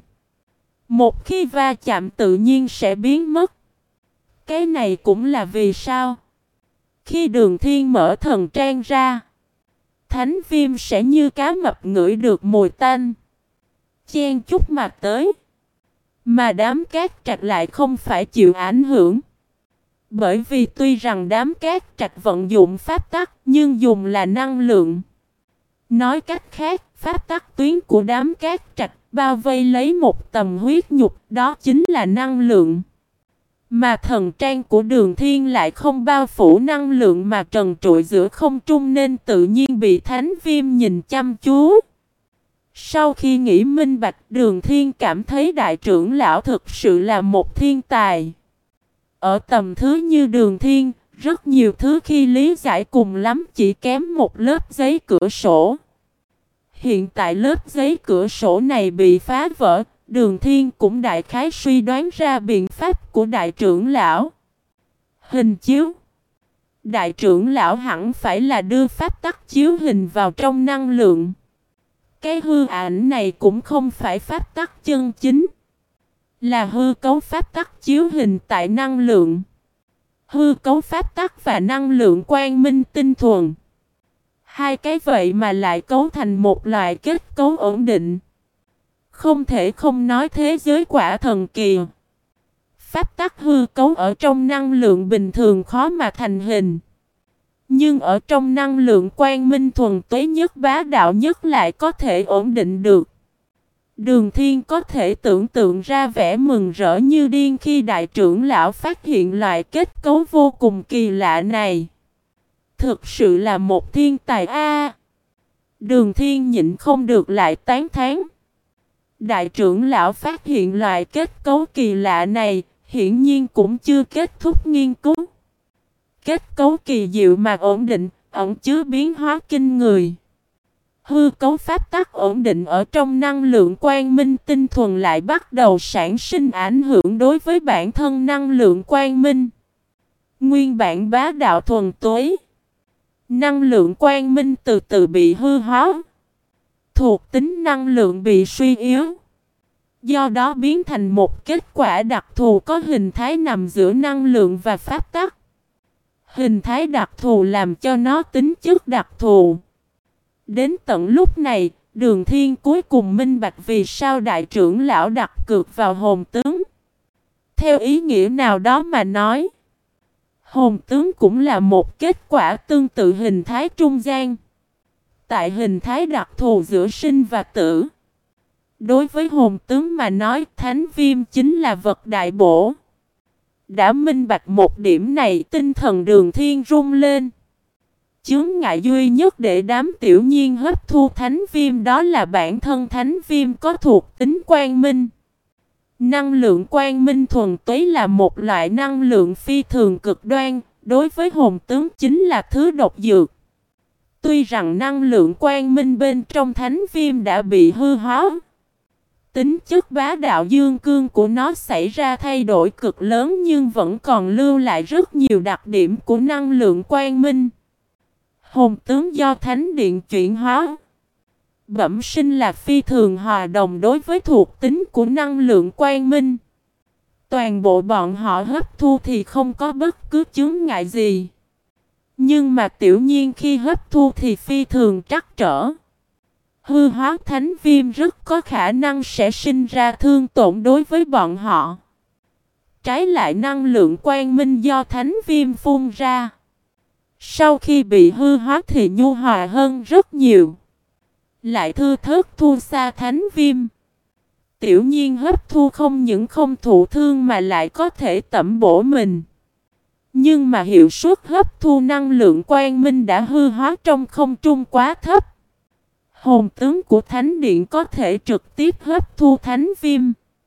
Một khi va chạm tự nhiên sẽ biến mất. Cái này cũng là vì sao khi Đường Thiên mở thần trang ra, thánh viêm sẽ như cá mập ngửi được mùi tanh, chen chúc mà tới. Mà đám cát trạch lại không phải chịu ảnh hưởng. Bởi vì tuy rằng đám cát trạch vận dụng pháp tắc nhưng dùng là năng lượng. Nói cách khác, pháp tắc tuyến của đám cát trạch bao vây lấy một tầm huyết nhục, đó chính là năng lượng. Mà thần trang của Đường Thiên lại không bao phủ năng lượng mà trần trụi giữa không trung nên tự nhiên bị thánh viêm nhìn chăm chú. Sau khi nghĩ minh bạch, Đường Thiên cảm thấy đại trưởng lão thực sự là một thiên tài. Ở tầm thứ như Đường Thiên, rất nhiều thứ khi lý giải cùng lắm chỉ kém một lớp giấy cửa sổ. Hiện tại lớp giấy cửa sổ này bị phá vỡ, Đường Thiên cũng đại khái suy đoán ra biện pháp của đại trưởng lão. Hình chiếu. Đại trưởng lão hẳn phải là đưa pháp tắc chiếu hình vào trong năng lượng. Cái hư ảnh này cũng không phải pháp tắc chân chính, là hư cấu pháp tắc chiếu hình tại năng lượng. Hư cấu pháp tắc và năng lượng quang minh tinh thuần, hai cái vậy mà lại cấu thành một loại kết cấu ổn định. Không thể không nói thế giới quả thần kỳ. Pháp tắc hư cấu ở trong năng lượng bình thường khó mà thành hình. Nhưng ở trong năng lượng quang minh thuần túy nhất bá đạo nhất lại có thể ổn định được. Đường Thiên có thể tưởng tượng ra vẻ mừng rỡ như điên khi đại trưởng lão phát hiện loại kết cấu vô cùng kỳ lạ này. Thực sự là một thiên tài a. Đường Thiên nhịn không được lại tán thán. Đại trưởng lão phát hiện loại kết cấu kỳ lạ này, hiển nhiên cũng chưa kết thúc nghiên cứu. Kết cấu kỳ diệu mà ổn định, ẩn chứa biến hóa kinh người. Hư cấu pháp tắc ổn định ở trong năng lượng quang minh tinh thuần lại bắt đầu sản sinh ảnh hưởng đối với bản thân năng lượng quang minh. Nguyên bản bá đạo thuần túy. Năng lượng quang minh từ từ bị hư hóa. Thuộc tính năng lượng bị suy yếu. Do đó biến thành một kết quả đặc thù có hình thái nằm giữa năng lượng và pháp tắc. Hình thái đặc thù làm cho nó tính chất đặc thù. Đến tận lúc này, Đường Thiên cuối cùng minh bạch vì sao đại trưởng lão đặt cược vào hồn tướng. Theo ý nghĩa nào đó mà nói, hồn tướng cũng là một kết quả tương tự hình thái trung gian. Tại hình thái đặc thù giữa sinh và tử. Đối với hồn tướng mà nói, thánh viêm chính là vật đại bổ. Đã minh bạch một điểm này, tinh thần Đường Thiên rung lên. Chướng ngại duy nhất để đám tiểu nhiên hấp thu thánh viêm đó là bản thân thánh viêm có thuộc tính quang minh. Năng lượng quang minh thuần túy là một loại năng lượng phi thường cực đoan, đối với hồn tướng chính là thứ độc dược. Tuy rằng năng lượng quang minh bên trong thánh viêm đã bị hư hóa, tính chất bá đạo dương cương của nó xảy ra thay đổi cực lớn nhưng vẫn còn lưu lại rất nhiều đặc điểm của năng lượng quang minh. Hồn tướng do thánh điện chuyển hóa, bẩm sinh là phi thường hòa đồng đối với thuộc tính của năng lượng quang minh. Toàn bộ bọn họ hấp thu thì không có bất cứ chướng ngại gì. Nhưng mà tiểu nhiên khi hấp thu thì phi thường trắc trở. Hư hóa thánh viêm rất có khả năng sẽ sinh ra thương tổn đối với bọn họ. Trái lại năng lượng quang minh do thánh viêm phun ra, sau khi bị hư hóa thì nhu hòa hơn rất nhiều. Lại thư thớt thu xa thánh viêm. Tiểu nhiên hấp thu không những không thụ thương mà lại có thể tẩm bổ mình. Nhưng mà hiệu suất hấp thu năng lượng quang minh đã hư hóa trong không trung quá thấp. Hồn tướng của thánh điện có thể trực tiếp hấp thu thánh viêm.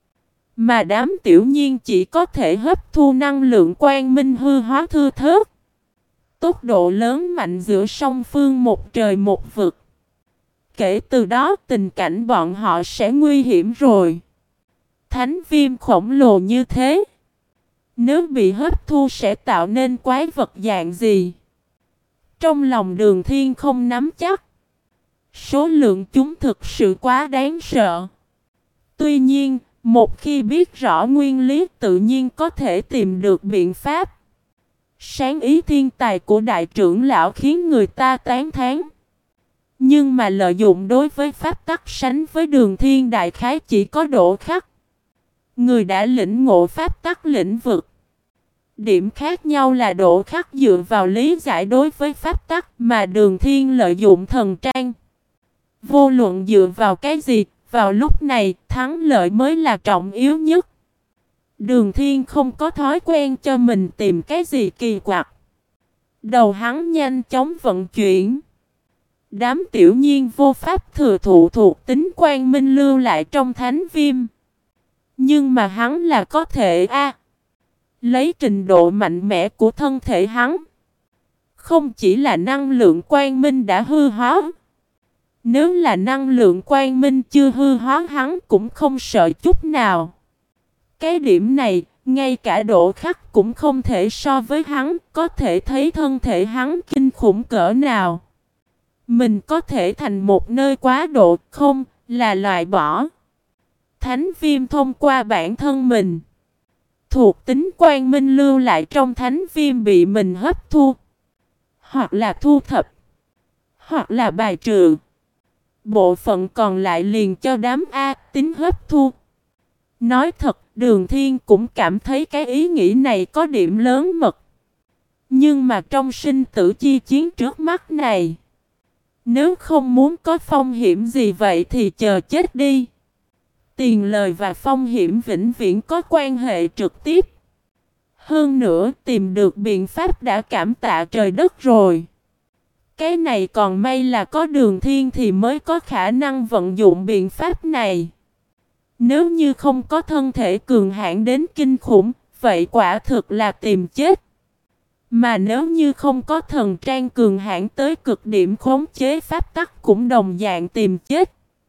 Mà đám tiểu nhiên chỉ có thể hấp thu năng lượng quang minh hư hóa thư thớt. Tốc độ lớn mạnh giữa song phương một trời một vực. Kể từ đó tình cảnh bọn họ sẽ nguy hiểm rồi. Thánh viêm khổng lồ như thế, nếu bị hấp thu sẽ tạo nên quái vật dạng gì? Trong lòng Đường Thiên không nắm chắc. Số lượng chúng thực sự quá đáng sợ. Tuy nhiên, một khi biết rõ nguyên lý tự nhiên có thể tìm được biện pháp. Sáng ý thiên tài của đại trưởng lão khiến người ta tán thán. Nhưng mà lợi dụng đối với pháp tắc sánh với Đường Thiên đại khái chỉ có độ khắc. Người đã lĩnh ngộ pháp tắc lĩnh vực. Điểm khác nhau là độ khắc dựa vào lý giải đối với pháp tắc mà Đường Thiên lợi dụng thần trang. Vô luận dựa vào cái gì, vào lúc này thắng lợi mới là trọng yếu nhất. Đường Thiên không có thói quen cho mình tìm cái gì kỳ quặc. Đầu hắn nhanh chóng vận chuyển. Đám tiểu nhiên vô pháp thừa thụ thuộc tính quang minh lưu lại trong thánh viêm. Nhưng mà hắn là có thể a lấy trình độ mạnh mẽ của thân thể hắn. Không chỉ là năng lượng quang minh đã hư hóa. Nếu là năng lượng quang minh chưa hư hóa hắn cũng không sợ chút nào. Cái điểm này, ngay cả độ khắc cũng không thể so với hắn, có thể thấy thân thể hắn kinh khủng cỡ nào. Mình có thể thành một nơi quá độ, không, là loại bỏ. Thánh viêm thông qua bản thân mình. Thuộc tính quang minh lưu lại trong thánh viêm bị mình hấp thu. Hoặc là thu thập. Hoặc là bài trừ. Bộ phận còn lại liền cho đám A tính hấp thu. Nói thật, Đường Thiên cũng cảm thấy cái ý nghĩ này có điểm lớn mật. Nhưng mà trong sinh tử chi chiến trước mắt này, nếu không muốn có phong hiểm gì vậy thì chờ chết đi. Tiền lời và phong hiểm vĩnh viễn có quan hệ trực tiếp. Hơn nữa tìm được biện pháp đã cảm tạ trời đất rồi. Cái này còn may là có Đường Thiên thì mới có khả năng vận dụng biện pháp này. Nếu như không có thân thể cường hãn đến kinh khủng, vậy quả thực là tìm chết. Mà nếu như không có thần trang cường hãn tới cực điểm khống chế pháp tắc cũng đồng dạng tìm chết.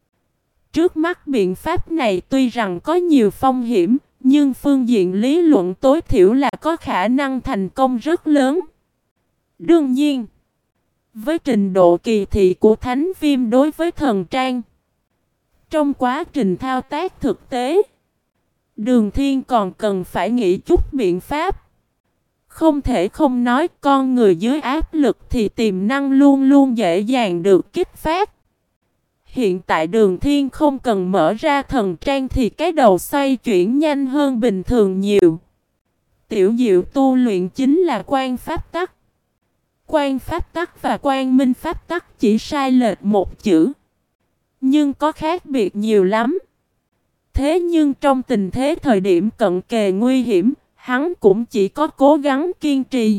Trước mắt biện pháp này tuy rằng có nhiều phong hiểm, nhưng phương diện lý luận tối thiểu là có khả năng thành công rất lớn. Đương nhiên, với trình độ kỳ thị của Thánh Viêm đối với thần trang, trong quá trình thao tác thực tế, Đường Thiên còn cần phải nghĩ chút biện pháp. Không thể không nói con người dưới áp lực thì tiềm năng luôn luôn dễ dàng được kích phát. Hiện tại Đường Thiên không cần mở ra thần trang thì cái đầu xoay chuyển nhanh hơn bình thường nhiều. Tiểu Diệu tu luyện chính là quan pháp tắc. Quan pháp tắc và quan minh pháp tắc chỉ sai lệch một chữ, nhưng có khác biệt nhiều lắm. Thế nhưng trong tình thế thời điểm cận kề nguy hiểm, hắn cũng chỉ có cố gắng kiên trì.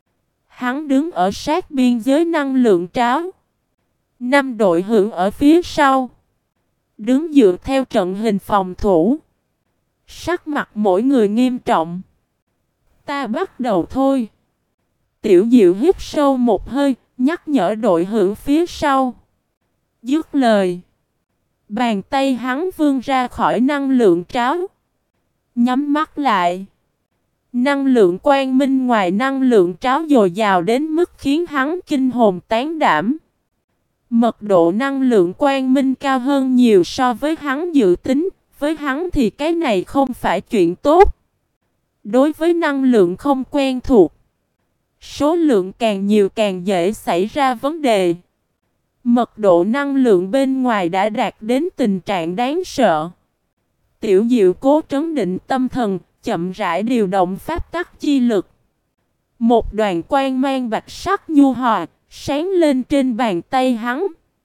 Hắn đứng ở sát biên giới năng lượng tráo. Năm đội hữu ở phía sau, đứng dựa theo trận hình phòng thủ. Sắc mặt mỗi người nghiêm trọng. Ta bắt đầu thôi. Tiểu Diệu hít sâu một hơi, nhắc nhở đội hữu phía sau. Dứt lời, bàn tay hắn vươn ra khỏi năng lượng tráo. Nhắm mắt lại. Năng lượng quang minh ngoài năng lượng tráo dồi dào đến mức khiến hắn kinh hồn tán đảm. Mật độ năng lượng quang minh cao hơn nhiều so với hắn dự tính. Với hắn thì cái này không phải chuyện tốt. Đối với năng lượng không quen thuộc, số lượng càng nhiều càng dễ xảy ra vấn đề. Mật độ năng lượng bên ngoài đã đạt đến tình trạng đáng sợ. Tiểu Diệu cố trấn định tâm thần, chậm rãi điều động pháp tắc chi lực. Một đoàn quang mang bạch sắc nhu hòa, sáng lên trên bàn tay hắn.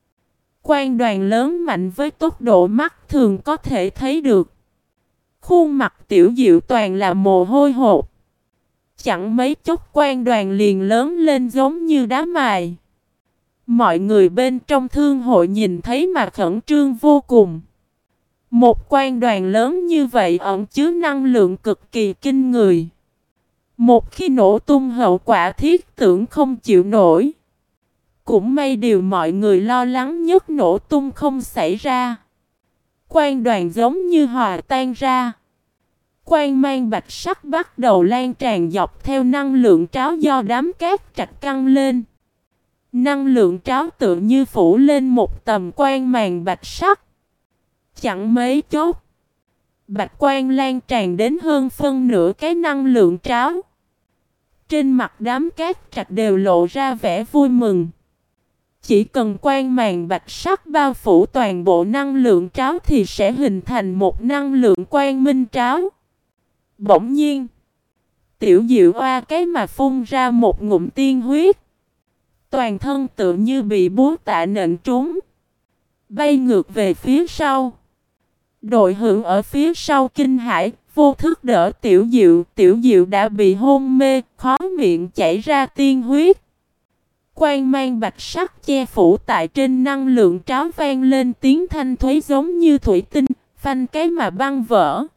Quang đoàn lớn mạnh với tốc độ mắt thường có thể thấy được. Khuôn mặt Tiểu Diệu toàn là mồ hôi hột. Chẳng mấy chốc quang đoàn liền lớn lên giống như đá mài. Mọi người bên trong thương hội nhìn thấy mà khẩn trương vô cùng. Một quang đoàn lớn như vậy ẩn chứa năng lượng cực kỳ kinh người. Một khi nổ tung hậu quả thiết tưởng không chịu nổi. Cũng may điều mọi người lo lắng nhất nổ tung không xảy ra. Quang đoàn giống như hòa tan ra. Quang mang bạch sắc bắt đầu lan tràn dọc theo năng lượng tráo do đám cát trạch căng lên. Năng lượng tráo tự như phủ lên một tầm quang màn bạch sắc. Chẳng mấy chốc, bạch quang lan tràn đến hơn phân nửa cái năng lượng tráo. Trên mặt đám cát trạch đều lộ ra vẻ vui mừng. Chỉ cần quang màn bạch sắc bao phủ toàn bộ năng lượng tráo thì sẽ hình thành một năng lượng quang minh tráo. Bỗng nhiên, Tiểu Diệu oa cái mà phun ra một ngụm tiên huyết. Toàn thân tự như bị búa tạ nện trúng, bay ngược về phía sau. Đội hữu ở phía sau kinh hãi, vô thức đỡ Tiểu Diệu. Tiểu Diệu đã bị hôn mê, khó miệng chảy ra tiên huyết. Quang mang bạch sắc che phủ tại trên năng lượng tráo vang lên tiếng thanh thúy giống như thủy tinh, phanh cái mà băng vỡ.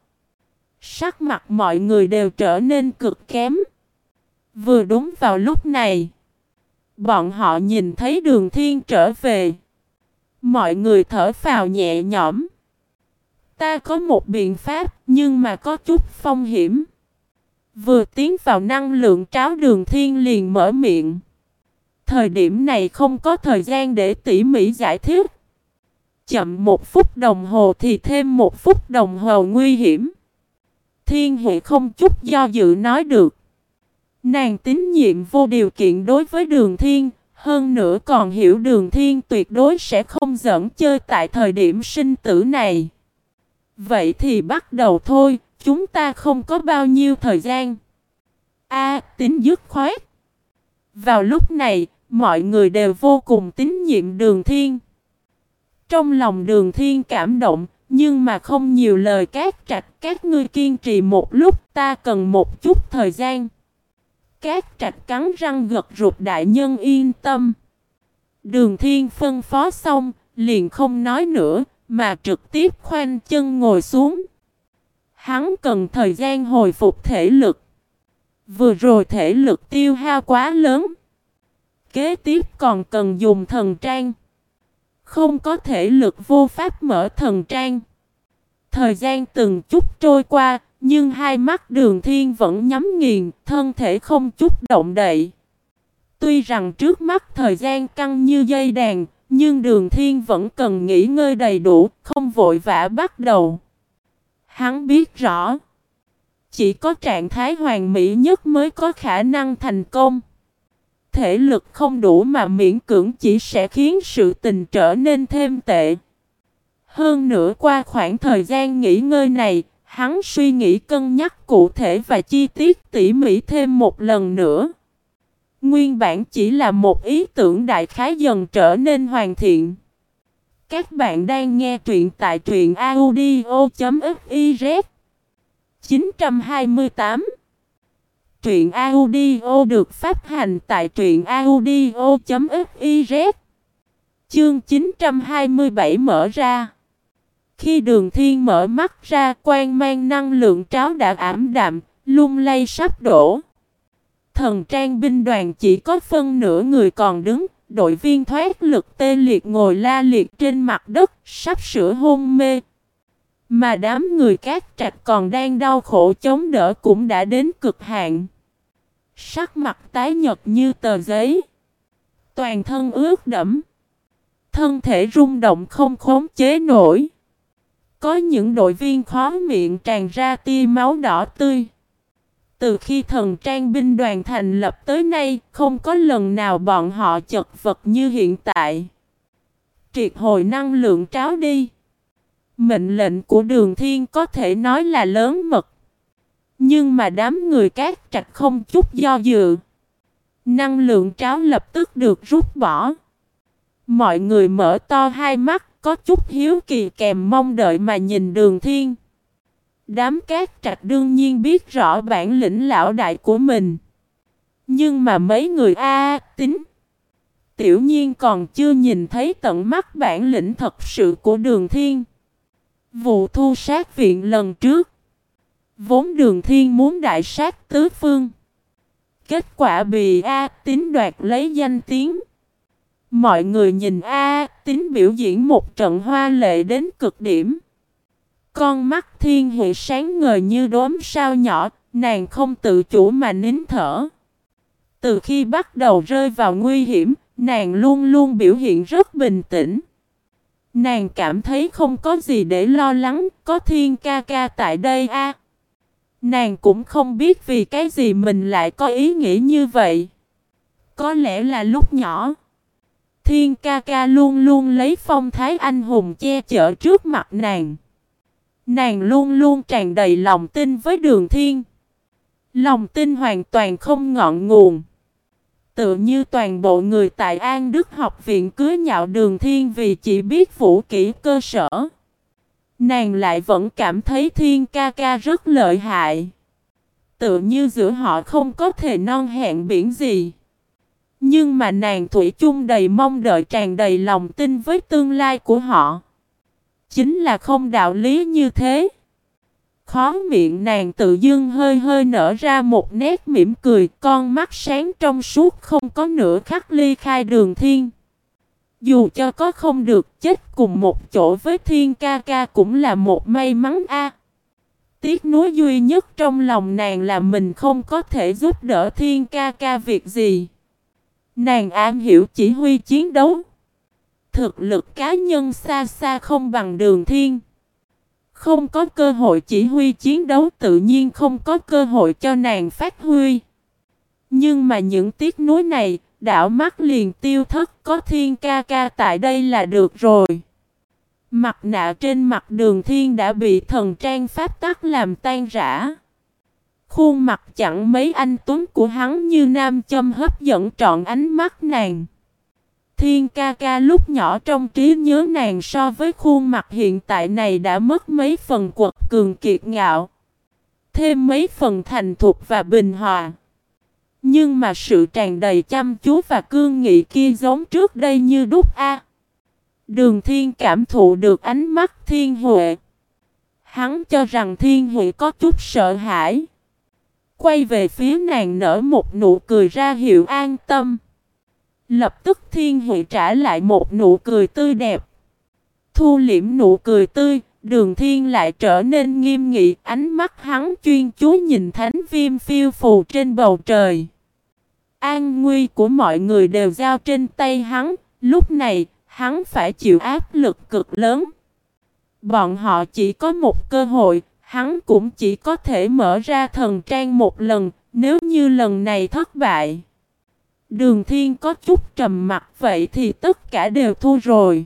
Sắc mặt mọi người đều trở nên cực kém. Vừa đúng vào lúc này, bọn họ nhìn thấy Đường Thiên trở về. Mọi người thở phào nhẹ nhõm. Ta có một biện pháp, nhưng mà có chút phong hiểm. Vừa tiến vào năng lượng tráo, Đường Thiên liền mở miệng. Thời điểm này không có thời gian để tỉ mỉ giải thích. Chậm một phút đồng hồ thì thêm một phút đồng hồ nguy hiểm. Thiên Huệ không chút do dự nói được. Nàng tín nhiệm vô điều kiện đối với Đường Thiên, hơn nữa còn hiểu Đường Thiên tuyệt đối sẽ không giỡn chơi tại thời điểm sinh tử này. Vậy thì bắt đầu thôi, chúng ta không có bao nhiêu thời gian. A, tính dứt khoát. Vào lúc này, mọi người đều vô cùng tín nhiệm Đường Thiên. Trong lòng Đường Thiên cảm động, nhưng mà không nhiều lời. Cát Trạch, các ngươi kiên trì một lúc, ta cần một chút thời gian. Cát Trạch cắn răng gật rụt, đại nhân yên tâm. Đường Thiên phân phó xong, liền không nói nữa, mà trực tiếp khoanh chân ngồi xuống. Hắn cần thời gian hồi phục thể lực. Vừa rồi thể lực tiêu hao quá lớn. Kế tiếp còn cần dùng thần trang. Không có thể lực vô pháp mở thần trang. Thời gian từng chút trôi qua, nhưng hai mắt Đường Thiên vẫn nhắm nghiền, thân thể không chút động đậy. Tuy rằng trước mắt thời gian căng như dây đàn, nhưng Đường Thiên vẫn cần nghỉ ngơi đầy đủ, không vội vã bắt đầu. Hắn biết rõ, chỉ có trạng thái hoàn mỹ nhất mới có khả năng thành công. Thể lực không đủ mà miễn cưỡng chỉ sẽ khiến sự tình trở nên thêm tệ. Hơn nữa qua khoảng thời gian nghỉ ngơi này, hắn suy nghĩ cân nhắc cụ thể và chi tiết tỉ mỉ thêm một lần nữa. Nguyên bản chỉ là một ý tưởng đại khái dần trở nên hoàn thiện. Các bạn đang nghe truyện tại truyện audio.fiz chín trăm hai mươi tám. Truyện audio được phát hành tại truyện audio.fiz. Chương chín trăm hai mươi bảy mở ra. Khi Đường Thiên mở mắt ra, quang mang năng lượng tráo đã ảm đạm, lung lay sắp đổ. Thần trang binh đoàn chỉ có phân nửa người còn đứng, đội viên thoát lực tê liệt ngồi la liệt trên mặt đất, sắp sửa hôn mê. Mà đám người Cát Trạch còn đang đau khổ chống đỡ cũng đã đến cực hạn. Sắc mặt tái nhợt như tờ giấy, toàn thân ướt đẫm, thân thể rung động không khống chế nổi. Có những đội viên khóe miệng tràn ra tia máu đỏ tươi. Từ khi thần trang binh đoàn thành lập tới nay, không có lần nào bọn họ chật vật như hiện tại. Triệt hồi năng lượng tráo đi. Mệnh lệnh của Đường Thiên có thể nói là lớn mật. Nhưng mà đám người Cát Trạch không chút do dự. Năng lượng tráo lập tức được rút bỏ. Mọi người mở to hai mắt, có chút hiếu kỳ kèm mong đợi mà nhìn Đường Thiên. Đám Cát Trạch đương nhiên biết rõ bản lĩnh lão đại của mình. Nhưng mà mấy người A à, tính. Tiểu nhiên còn chưa nhìn thấy tận mắt bản lĩnh thật sự của Đường Thiên. Vụ thu sát viện lần trước, vốn Đường Thiên muốn đại sát tứ phương. Kết quả bị A Tín đoạt lấy danh tiếng. Mọi người nhìn A Tín biểu diễn một trận hoa lệ đến cực điểm. Con mắt Thiên Huệ sáng ngời như đốm sao nhỏ, nàng không tự chủ mà nín thở. Từ khi bắt đầu rơi vào nguy hiểm, nàng luôn luôn biểu hiện rất bình tĩnh. Nàng cảm thấy không có gì để lo lắng, có Thiên ca ca tại đây a. À, nàng cũng không biết vì cái gì mình lại có ý nghĩ như vậy. Có lẽ là lúc nhỏ, Thiên ca ca luôn luôn lấy phong thái anh hùng che chở trước mặt nàng. Nàng luôn luôn tràn đầy lòng tin với Đường Thiên. Lòng tin hoàn toàn không ngọn nguồn. Tựa như toàn bộ người tại An Đức học viện cưới nhạo Đường Thiên vì chỉ biết vũ kỹ cơ sở. Nàng lại vẫn cảm thấy Thiên ca ca rất lợi hại. Tựa như giữa họ không có thề non hẹn biển gì. Nhưng mà nàng thủy chung đầy mong đợi, tràn đầy lòng tin với tương lai của họ. Chính là không đạo lý như thế. Khóe miệng nàng tự dưng hơi hơi nở ra một nét mỉm cười, con mắt sáng trong suốt không có nửa khắc ly khai Đường Thiên. Dù cho có không được chết cùng một chỗ với Thiên ca ca cũng là một may mắn a. À, tiếc nuối duy nhất trong lòng nàng là mình không có thể giúp đỡ Thiên ca ca việc gì. Nàng am hiểu chỉ huy chiến đấu. Thực lực cá nhân xa xa không bằng Đường Thiên. Không có cơ hội chỉ huy chiến đấu, tự nhiên không có cơ hội cho nàng phát huy. Nhưng mà những tiếc nuối này, đảo mắt liền tiêu thất, có Thiên ca ca tại đây là được rồi. Mặt nạ trên mặt Đường Thiên đã bị thần trang pháp tắc làm tan rã. Khuôn mặt chẳng mấy anh tuấn của hắn như nam châm hấp dẫn trọn ánh mắt nàng. Thiên ca ca lúc nhỏ trong trí nhớ nàng so với khuôn mặt hiện tại này đã mất mấy phần quật cường kiệt ngạo. Thêm mấy phần thành thục và bình hòa. Nhưng mà sự tràn đầy chăm chú và cương nghị kia giống trước đây như đúc a. Đường Thiên cảm thụ được ánh mắt Thiên Huệ. Hắn cho rằng Thiên Huệ có chút sợ hãi. Quay về phía nàng nở một nụ cười ra hiệu an tâm. Lập tức Thiên Huệ trả lại một nụ cười tươi đẹp. Thu liễm nụ cười tươi, Đường Thiên lại trở nên nghiêm nghị, ánh mắt hắn chuyên chú nhìn thánh viêm phiêu phù trên bầu trời. An nguy của mọi người đều giao trên tay hắn, lúc này hắn phải chịu áp lực cực lớn. Bọn họ chỉ có một cơ hội, hắn cũng chỉ có thể mở ra thần trang một lần, nếu như lần này thất bại. Đường Thiên có chút trầm mặt, vậy thì tất cả đều thua rồi.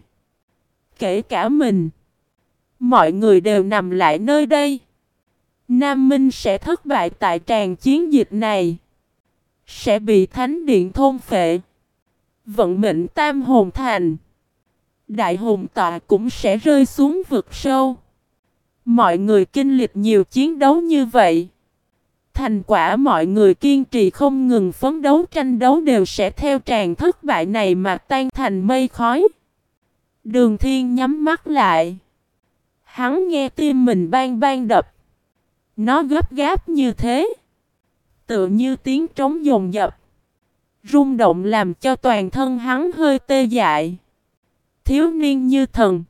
Kể cả mình. Mọi người đều nằm lại nơi đây. Nam Minh sẽ thất bại tại tràng chiến dịch này. Sẽ bị Thánh Điện thôn phệ. Vận mệnh Tam Hồn Thành. Đại hồn tọa cũng sẽ rơi xuống vực sâu. Mọi người kinh lịch nhiều chiến đấu như vậy. Thành quả mọi người kiên trì không ngừng phấn đấu tranh đấu đều sẽ theo tràng thất bại này mà tan thành mây khói. Đường Thiên nhắm mắt lại. Hắn nghe tim mình bang bang đập. Nó gấp gáp như thế. Tựa như tiếng trống dồn dập. Rung động làm cho toàn thân hắn hơi tê dại. Thiếu niên như thần.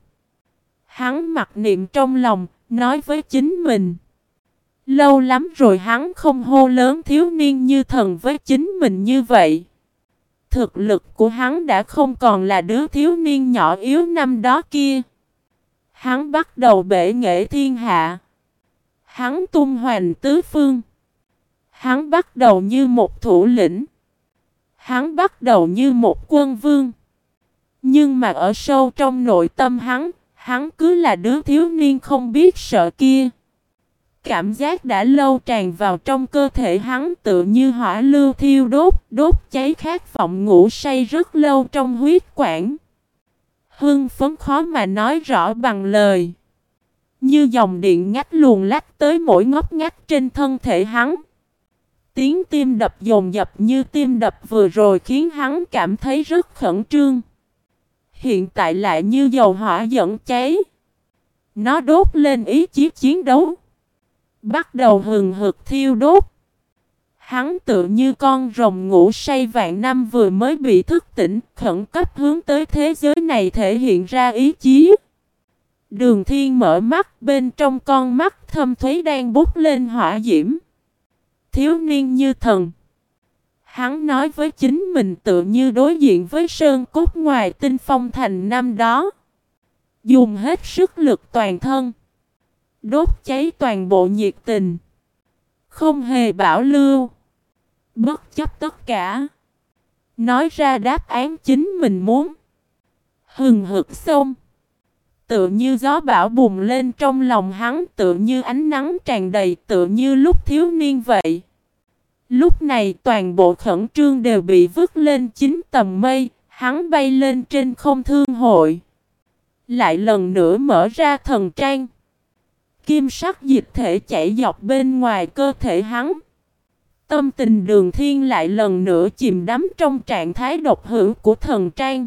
Hắn mặc niệm trong lòng, nói với chính mình. Lâu lắm rồi hắn không hô lớn thiếu niên như thần với chính mình như vậy. Thực lực của hắn đã không còn là đứa thiếu niên nhỏ yếu năm đó kia. Hắn bắt đầu bể nghệ thiên hạ. Hắn tung hoành tứ phương. Hắn bắt đầu như một thủ lĩnh. Hắn bắt đầu như một quân vương. Nhưng mà ở sâu trong nội tâm hắn, hắn cứ là đứa thiếu niên không biết sợ kia. Cảm giác đã lâu tràn vào trong cơ thể hắn tự như hỏa lưu thiêu đốt, đốt cháy khát vọng ngủ say rất lâu trong huyết quản. Hưng phấn khó mà nói rõ bằng lời. Như dòng điện ngách luồn lách tới mỗi ngóc ngách trên thân thể hắn. Tiếng tim đập dồn dập như tim đập vừa rồi khiến hắn cảm thấy rất khẩn trương. Hiện tại lại như dầu hỏa dẫn cháy. Nó đốt lên ý chí chiến đấu. Bắt đầu hừng hực thiêu đốt. Hắn tự như con rồng ngủ say vạn năm vừa mới bị thức tỉnh, khẩn cấp hướng tới thế giới này thể hiện ra ý chí. Đường Thiên mở mắt, bên trong con mắt thâm thúy đang bốc lên hỏa diễm. Thiếu niên như thần. Hắn nói với chính mình tự như đối diện với sơn cốt ngoài tinh phong thành năm đó. Dùng hết sức lực toàn thân. Đốt cháy toàn bộ nhiệt tình. Không hề bảo lưu. Bất chấp tất cả. Nói ra đáp án chính mình muốn. Hừng hực xông. Tự như gió bão bùng lên trong lòng hắn, tự như ánh nắng tràn đầy, tự như lúc thiếu niên vậy. Lúc này toàn bộ khẩn trương đều bị vứt lên chín tầng mây, hắn bay lên trên không thương hội. Lại lần nữa mở ra thần trang. Kim sắc dịch thể chảy dọc bên ngoài cơ thể hắn. Tâm tình Đường Thiên lại lần nữa chìm đắm trong trạng thái độc hữu của thần trang.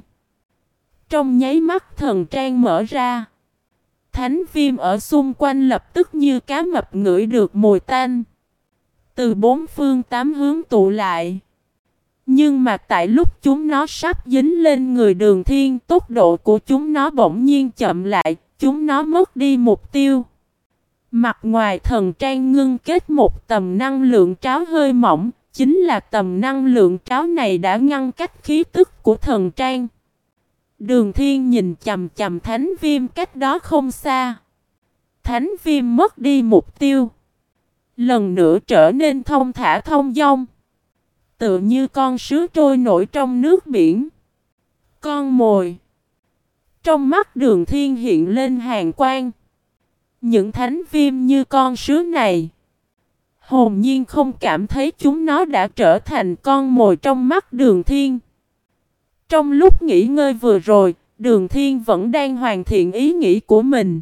Trong nháy mắt thần trang mở ra. Thánh viêm ở xung quanh lập tức như cá mập ngửi được mùi tanh. Từ bốn phương tám hướng tụ lại. Nhưng mà tại lúc chúng nó sắp dính lên người Đường Thiên, tốc độ của chúng nó bỗng nhiên chậm lại, chúng nó mất đi mục tiêu. Mặt ngoài thần trang ngưng kết một tầm năng lượng tráo hơi mỏng, chính là tầm năng lượng tráo này đã ngăn cách khí tức của thần trang. Đường Thiên nhìn chằm chằm thánh viêm cách đó không xa. Thánh viêm mất đi mục tiêu. Lần nữa trở nên thông thả thông dong. Tựa như con sứa trôi nổi trong nước biển. Con mồi. Trong mắt Đường Thiên hiện lên hàn quang. Những thánh viêm như con sứa này. hồn nhiên không cảm thấy chúng nó đã trở thành con mồi trong mắt Đường Thiên. Trong lúc nghỉ ngơi vừa rồi, Đường Thiên vẫn đang hoàn thiện ý nghĩ của mình.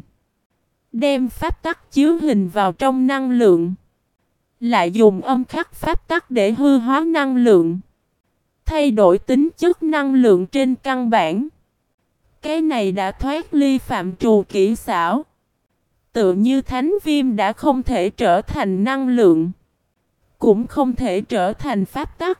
Đem pháp tắc chiếu hình vào trong năng lượng. Lại dùng âm khắc pháp tắc để hư hóa năng lượng. Thay đổi tính chất năng lượng trên căn bản. Cái này đã thoát ly phạm trù kỹ xảo. Tựa như thánh viêm đã không thể trở thành năng lượng. Cũng không thể trở thành pháp tắc.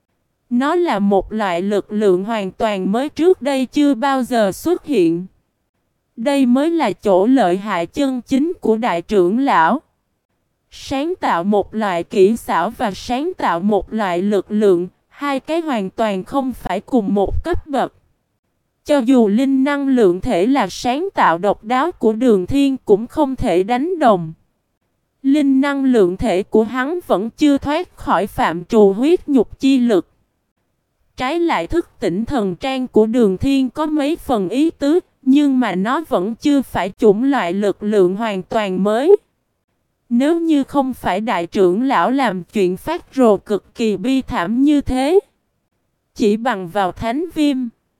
Nó là một loại lực lượng hoàn toàn mới, trước đây chưa bao giờ xuất hiện. Đây mới là chỗ lợi hại chân chính của đại trưởng lão. Sáng tạo một loại kỹ xảo và sáng tạo một loại lực lượng, hai cái hoàn toàn không phải cùng một cấp bậc. Cho dù linh năng lượng thể là sáng tạo độc đáo của Đường Thiên cũng không thể đánh đồng. Linh năng lượng thể của hắn vẫn chưa thoát khỏi phạm trù huyết nhục chi lực. Trái lại thức tỉnh thần trang của Đường Thiên có mấy phần ý tứ, nhưng mà nó vẫn chưa phải chủng loại lực lượng hoàn toàn mới. Nếu như không phải đại trưởng lão làm chuyện phát rồ cực kỳ bi thảm như thế, chỉ bằng vào thánh viêm,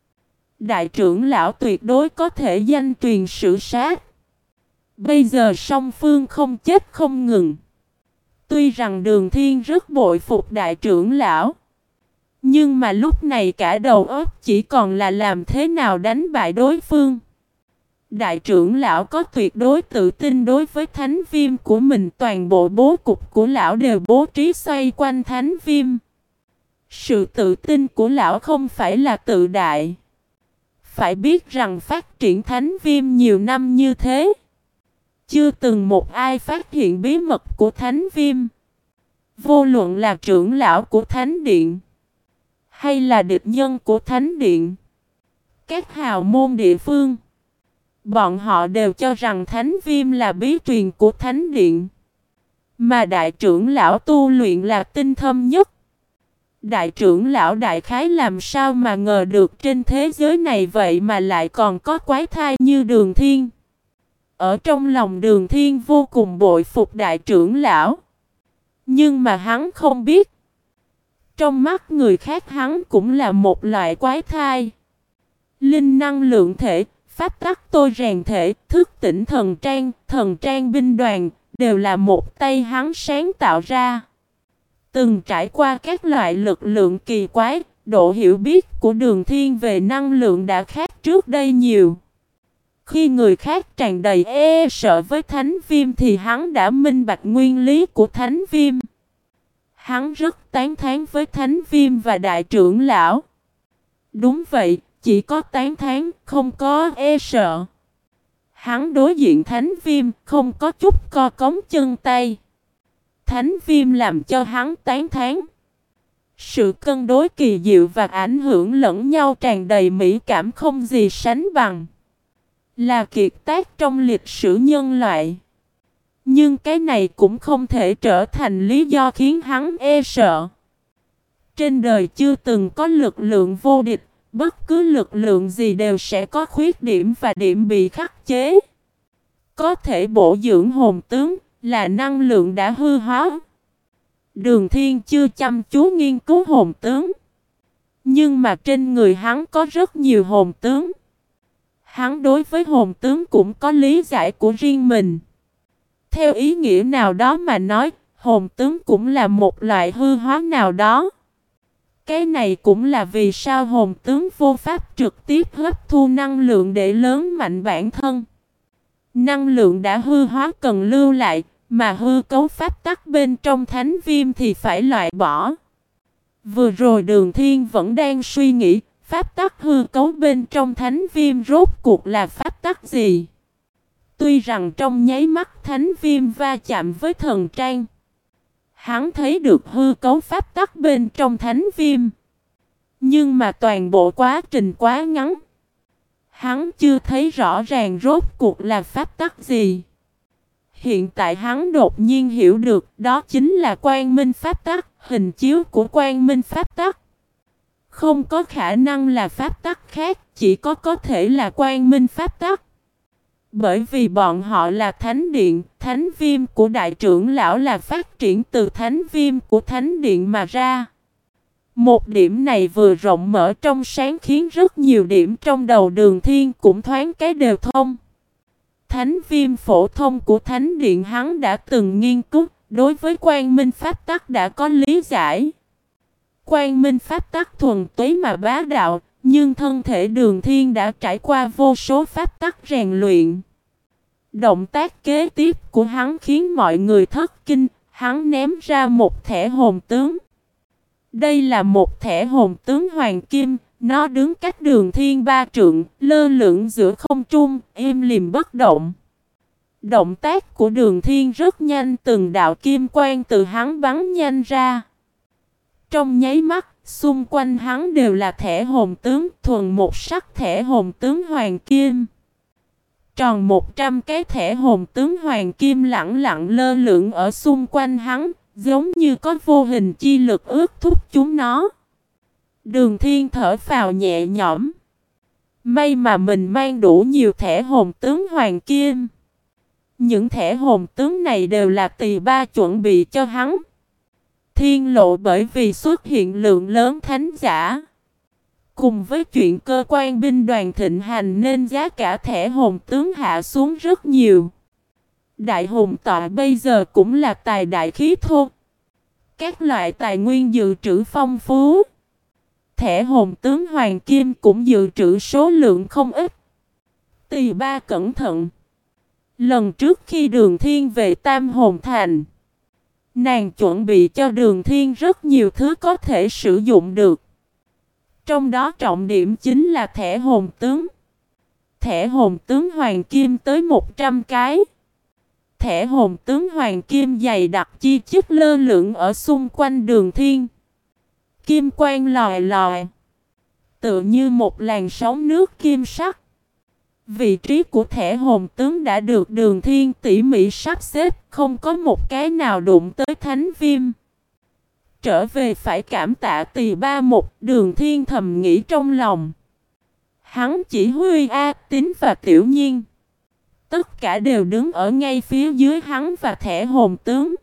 đại trưởng lão tuyệt đối có thể danh truyền sử sát. Bây giờ song phương không chết không ngừng. Tuy rằng Đường Thiên rất bội phục đại trưởng lão, nhưng mà lúc này cả đầu óc chỉ còn là làm thế nào đánh bại đối phương. Đại trưởng lão có tuyệt đối tự tin đối với thánh viêm của mình, toàn bộ bố cục của lão đều bố trí xoay quanh thánh viêm. Sự tự tin của lão không phải là tự đại. Phải biết rằng phát triển thánh viêm nhiều năm như thế, chưa từng một ai phát hiện bí mật của thánh viêm. Vô luận là trưởng lão của thánh điện, hay là địch nhân của thánh điện, các hào môn địa phương, bọn họ đều cho rằng thánh viêm là bí truyền của thánh điện. Mà đại trưởng lão tu luyện là tinh thâm nhất. Đại trưởng lão đại khái làm sao mà ngờ được trên thế giới này vậy mà lại còn có quái thai như Đường Thiên. Ở trong lòng Đường Thiên vô cùng bội phục đại trưởng lão. Nhưng mà hắn không biết, trong mắt người khác hắn cũng là một loại quái thai. Linh năng lượng thể, pháp tắc tôi rèn thể, thức tỉnh thần trang, thần trang binh đoàn, đều là một tay hắn sáng tạo ra. Từng trải qua các loại lực lượng kỳ quái, độ hiểu biết của Đường Thiên về năng lượng đã khác trước đây nhiều. Khi người khác tràn đầy e sợ với thánh viêm thì hắn đã minh bạch nguyên lý của thánh viêm. Hắn rất tán thán với thánh viêm và đại trưởng lão. Đúng vậy, chỉ có tán thán, không có e sợ. Hắn đối diện thánh viêm, không có chút co cống chân tay. Thánh viêm làm cho hắn tán thán. Sự cân đối kỳ diệu và ảnh hưởng lẫn nhau tràn đầy mỹ cảm không gì sánh bằng. Là kiệt tác trong lịch sử nhân loại. Nhưng cái này cũng không thể trở thành lý do khiến hắn e sợ. Trên đời chưa từng có lực lượng vô địch. Bất cứ lực lượng gì đều sẽ có khuyết điểm và điểm bị khắc chế. Có thể bổ dưỡng hồn tướng là năng lượng đã hư hóa. Đường Thiên chưa chăm chú nghiên cứu hồn tướng. Nhưng mà trên người hắn có rất nhiều hồn tướng. Hắn đối với hồn tướng cũng có lý giải của riêng mình. Theo ý nghĩa nào đó mà nói, hồn tướng cũng là một loại hư hóa nào đó. Cái này cũng là vì sao hồn tướng vô pháp trực tiếp hấp thu năng lượng để lớn mạnh bản thân. Năng lượng đã hư hóa cần lưu lại, mà hư cấu pháp tắc bên trong thánh viêm thì phải loại bỏ. Vừa rồi Đường Thiên vẫn đang suy nghĩ, pháp tắc hư cấu bên trong thánh viêm rốt cuộc là pháp tắc gì? Tuy rằng trong nháy mắt thánh viêm va chạm với thần trang, hắn thấy được hư cấu pháp tắc bên trong thánh viêm. Nhưng mà toàn bộ quá trình quá ngắn. Hắn chưa thấy rõ ràng rốt cuộc là pháp tắc gì. Hiện tại hắn đột nhiên hiểu được đó chính là quang minh pháp tắc, hình chiếu của quang minh pháp tắc. Không có khả năng là pháp tắc khác, chỉ có có thể là quang minh pháp tắc. Bởi vì bọn họ là thánh điện, thánh viêm của đại trưởng lão là phát triển từ thánh viêm của thánh điện mà ra. Một điểm này vừa rộng mở trong sáng khiến rất nhiều điểm trong đầu Đường Thiên cũng thoáng cái đều thông. Thánh viêm phổ thông của thánh điện hắn đã từng nghiên cứu, đối với Quang Minh Pháp Tắc đã có lý giải. Quang Minh Pháp Tắc thuần túy mà bá đạo, nhưng thân thể Đường Thiên đã trải qua vô số Pháp Tắc rèn luyện. Động tác kế tiếp của hắn khiến mọi người thất kinh, hắn ném ra một thẻ hồn tướng. Đây là một thẻ hồn tướng hoàng kim, nó đứng cách Đường Thiên ba trượng, lơ lửng giữa không trung, im lìm bất động. Động tác của Đường Thiên rất nhanh, từng đạo kim quang từ hắn bắn nhanh ra. Trong nháy mắt, xung quanh hắn đều là thẻ hồn tướng, thuần một sắc thẻ hồn tướng hoàng kim. Tròn một trăm cái thẻ hồn tướng hoàng kim lẳng lặng lơ lửng ở xung quanh hắn, giống như có vô hình chi lực ước thúc chúng nó. Đường Thiên thở phào nhẹ nhõm. May mà mình mang đủ nhiều thẻ hồn tướng hoàng kim. Những thẻ hồn tướng này đều là Tỳ Ba chuẩn bị cho hắn. Thiên lộ bởi vì xuất hiện lượng lớn thánh giả. Cùng với chuyện cơ quan binh đoàn thịnh hành nên giá cả thẻ hồn tướng hạ xuống rất nhiều. Đại hùng tọa bây giờ cũng là tài đại khí thô. Các loại tài nguyên dự trữ phong phú. Thẻ hồn tướng hoàng kim cũng dự trữ số lượng không ít. Tỳ Ba cẩn thận. Lần trước khi Đường Thiên về Tam Hồn Thành, nàng chuẩn bị cho Đường Thiên rất nhiều thứ có thể sử dụng được. Trong đó trọng điểm chính là thẻ hồn tướng. Thẻ hồn tướng hoàng kim tới một trăm cái. Thẻ hồn tướng hoàng kim dày đặc chi chít lơ lửng ở xung quanh Đường Thiên. Kim quang lòi lòi, tựa như một làn sóng nước kim sắc. Vị trí của thẻ hồn tướng đã được Đường Thiên tỉ mỉ sắp xếp, không có một cái nào đụng tới thánh viêm. Trở về phải cảm tạ Tỳ Ba một, Đường Thiên thầm nghĩ trong lòng. Hắn chỉ huy A Tín và Tiểu Nhiên. Tất cả đều đứng ở ngay phía dưới hắn và thẻ hồn tướng.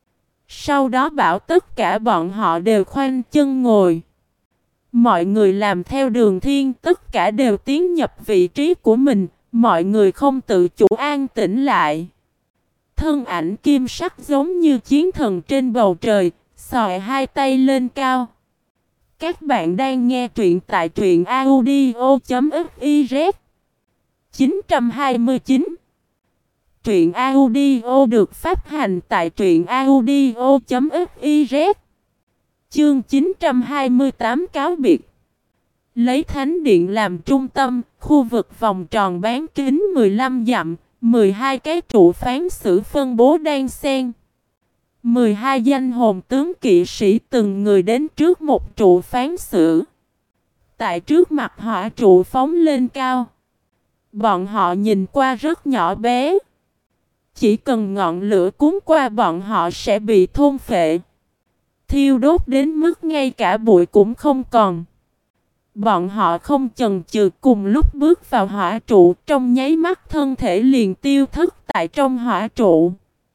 Sau đó bảo tất cả bọn họ đều khoanh chân ngồi. Mọi người làm theo Đường Thiên, tất cả đều tiến nhập vị trí của mình, mọi người không tự chủ an tĩnh lại. Thân ảnh kim sắc giống như chiến thần trên bầu trời, xòe hai tay lên cao. Các bạn đang nghe truyện tại truyện audio chấm fiz. chín trăm hai mươi chín. Truyện audio được phát hành tại truyện audio chấm fiz. Chương chín trăm hai mươi tám cáo biệt. Lấy thánh điện làm trung tâm, khu vực vòng tròn bán kính mười lăm dặm, mười hai cái trụ phán xử phân bố đan xen. mười hai danh hồn tướng kỵ sĩ từng người đến trước một trụ phán xử. Tại trước mặt hỏa trụ phóng lên cao. Bọn họ nhìn qua rất nhỏ bé. Chỉ cần ngọn lửa cuốn qua bọn họ sẽ bị thôn phệ. Thiêu đốt đến mức ngay cả bụi cũng không còn. Bọn họ không chần chừ cùng lúc bước vào hỏa trụ, trong nháy mắt thân thể liền tiêu thất tại trong hỏa trụ.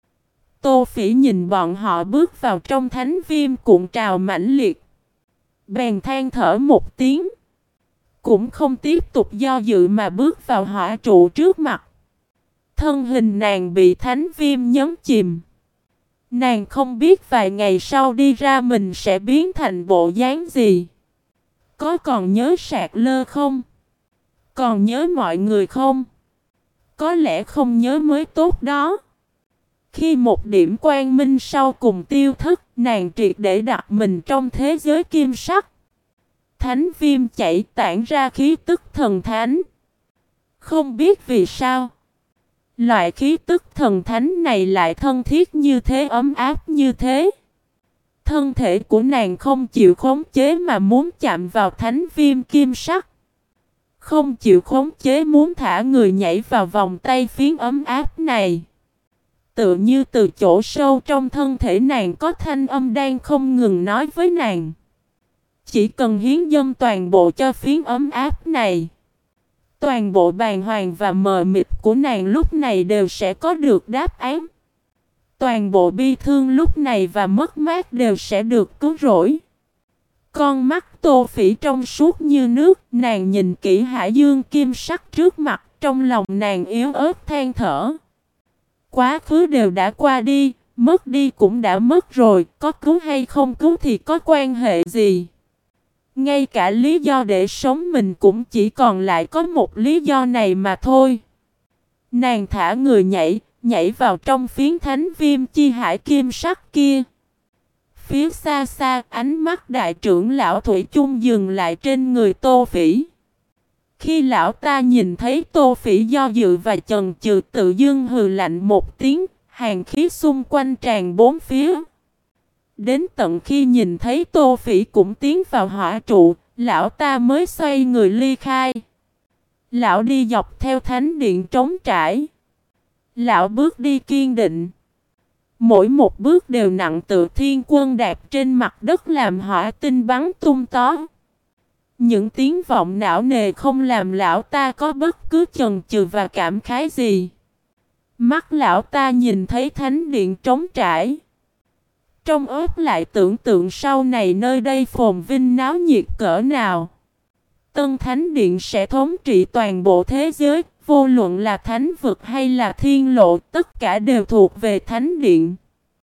Tô Phỉ nhìn bọn họ bước vào trong thánh viêm cuộn trào mãnh liệt. Bèn than thở một tiếng. Cũng không tiếp tục do dự mà bước vào hỏa trụ trước mặt. Thân hình nàng bị thánh viêm nhấn chìm. Nàng không biết vài ngày sau đi ra mình sẽ biến thành bộ dáng gì. Có còn nhớ Sạc Lơ không? Còn nhớ mọi người không? Có lẽ không nhớ mới tốt đó. Khi một điểm quang minh sau cùng tiêu thất, nàng triệt để đặt mình trong thế giới kim sắc. Thánh viêm chảy tản ra khí tức thần thánh. Không biết vì sao, loại khí tức thần thánh này lại thân thiết như thế, ấm áp như thế. Thân thể của nàng không chịu khống chế mà muốn chạm vào thánh viêm kim sắc. Không chịu khống chế muốn thả người nhảy vào vòng tay phiến ấm áp này. Tựa như từ chỗ sâu trong thân thể nàng có thanh âm đang không ngừng nói với nàng. Chỉ cần hiến dâng toàn bộ cho phiến ấm áp này. Toàn bộ bàng hoàng và mờ mịt của nàng lúc này đều sẽ có được đáp án. Toàn bộ bi thương lúc này và mất mát đều sẽ được cứu rỗi. Con mắt Tô Phỉ trong suốt như nước, nàng nhìn kỹ hải dương kim sắc trước mặt, trong lòng nàng yếu ớt than thở. Quá khứ đều đã qua đi, mất đi cũng đã mất rồi, có cứu hay không cứu thì có quan hệ gì? Ngay cả lý do để sống mình cũng chỉ còn lại có một lý do này mà thôi. Nàng thả người nhảy, nhảy vào trong phiến thánh viêm chi hải kim sắc kia. Phía xa xa, ánh mắt đại trưởng lão Thủy chung dừng lại trên người Tô Phỉ. Khi lão ta nhìn thấy Tô Phỉ do dự và chần chừ, tự dưng hừ lạnh một tiếng, hàn khí xung quanh tràn bốn phía. Đến tận khi nhìn thấy Tô Phỉ cũng tiến vào hỏa trụ, lão ta mới xoay người ly khai. Lão đi dọc theo thánh điện trống trải. Lão bước đi kiên định. Mỗi một bước đều nặng tự thiên quân đạp trên mặt đất làm hỏa tinh bắn tung tó. Những tiếng vọng não nề không làm lão ta có bất cứ chần chừ và cảm khái gì. Mắt lão ta nhìn thấy thánh điện trống trải. Trong ớt lại tưởng tượng sau này nơi đây phồn vinh náo nhiệt cỡ nào. Tân Thánh Điện sẽ thống trị toàn bộ thế giới, vô luận là thánh vực hay là thiên lộ, tất cả đều thuộc về Thánh Điện.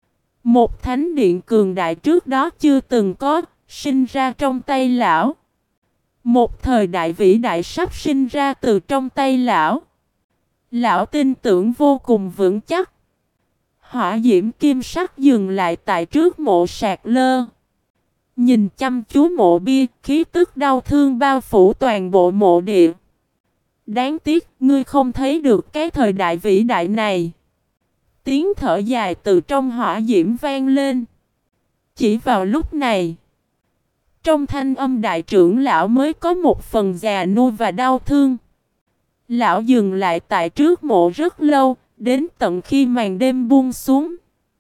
Một Thánh Điện cường đại trước đó chưa từng có, sinh ra trong tay lão. Một thời đại vĩ đại sắp sinh ra từ trong tay lão. Lão tin tưởng vô cùng vững chắc. Hỏa diễm kim sắc dừng lại tại trước mộ sạc lơ. Nhìn chăm chú mộ bia, khí tức đau thương bao phủ toàn bộ mộ địa. Đáng tiếc, ngươi không thấy được cái thời đại vĩ đại này. Tiếng thở dài từ trong hỏa diễm vang lên. Chỉ vào lúc này, trong thanh âm đại trưởng lão mới có một phần già nua và đau thương. Lão dừng lại tại trước mộ rất lâu, đến tận khi màn đêm buông xuống.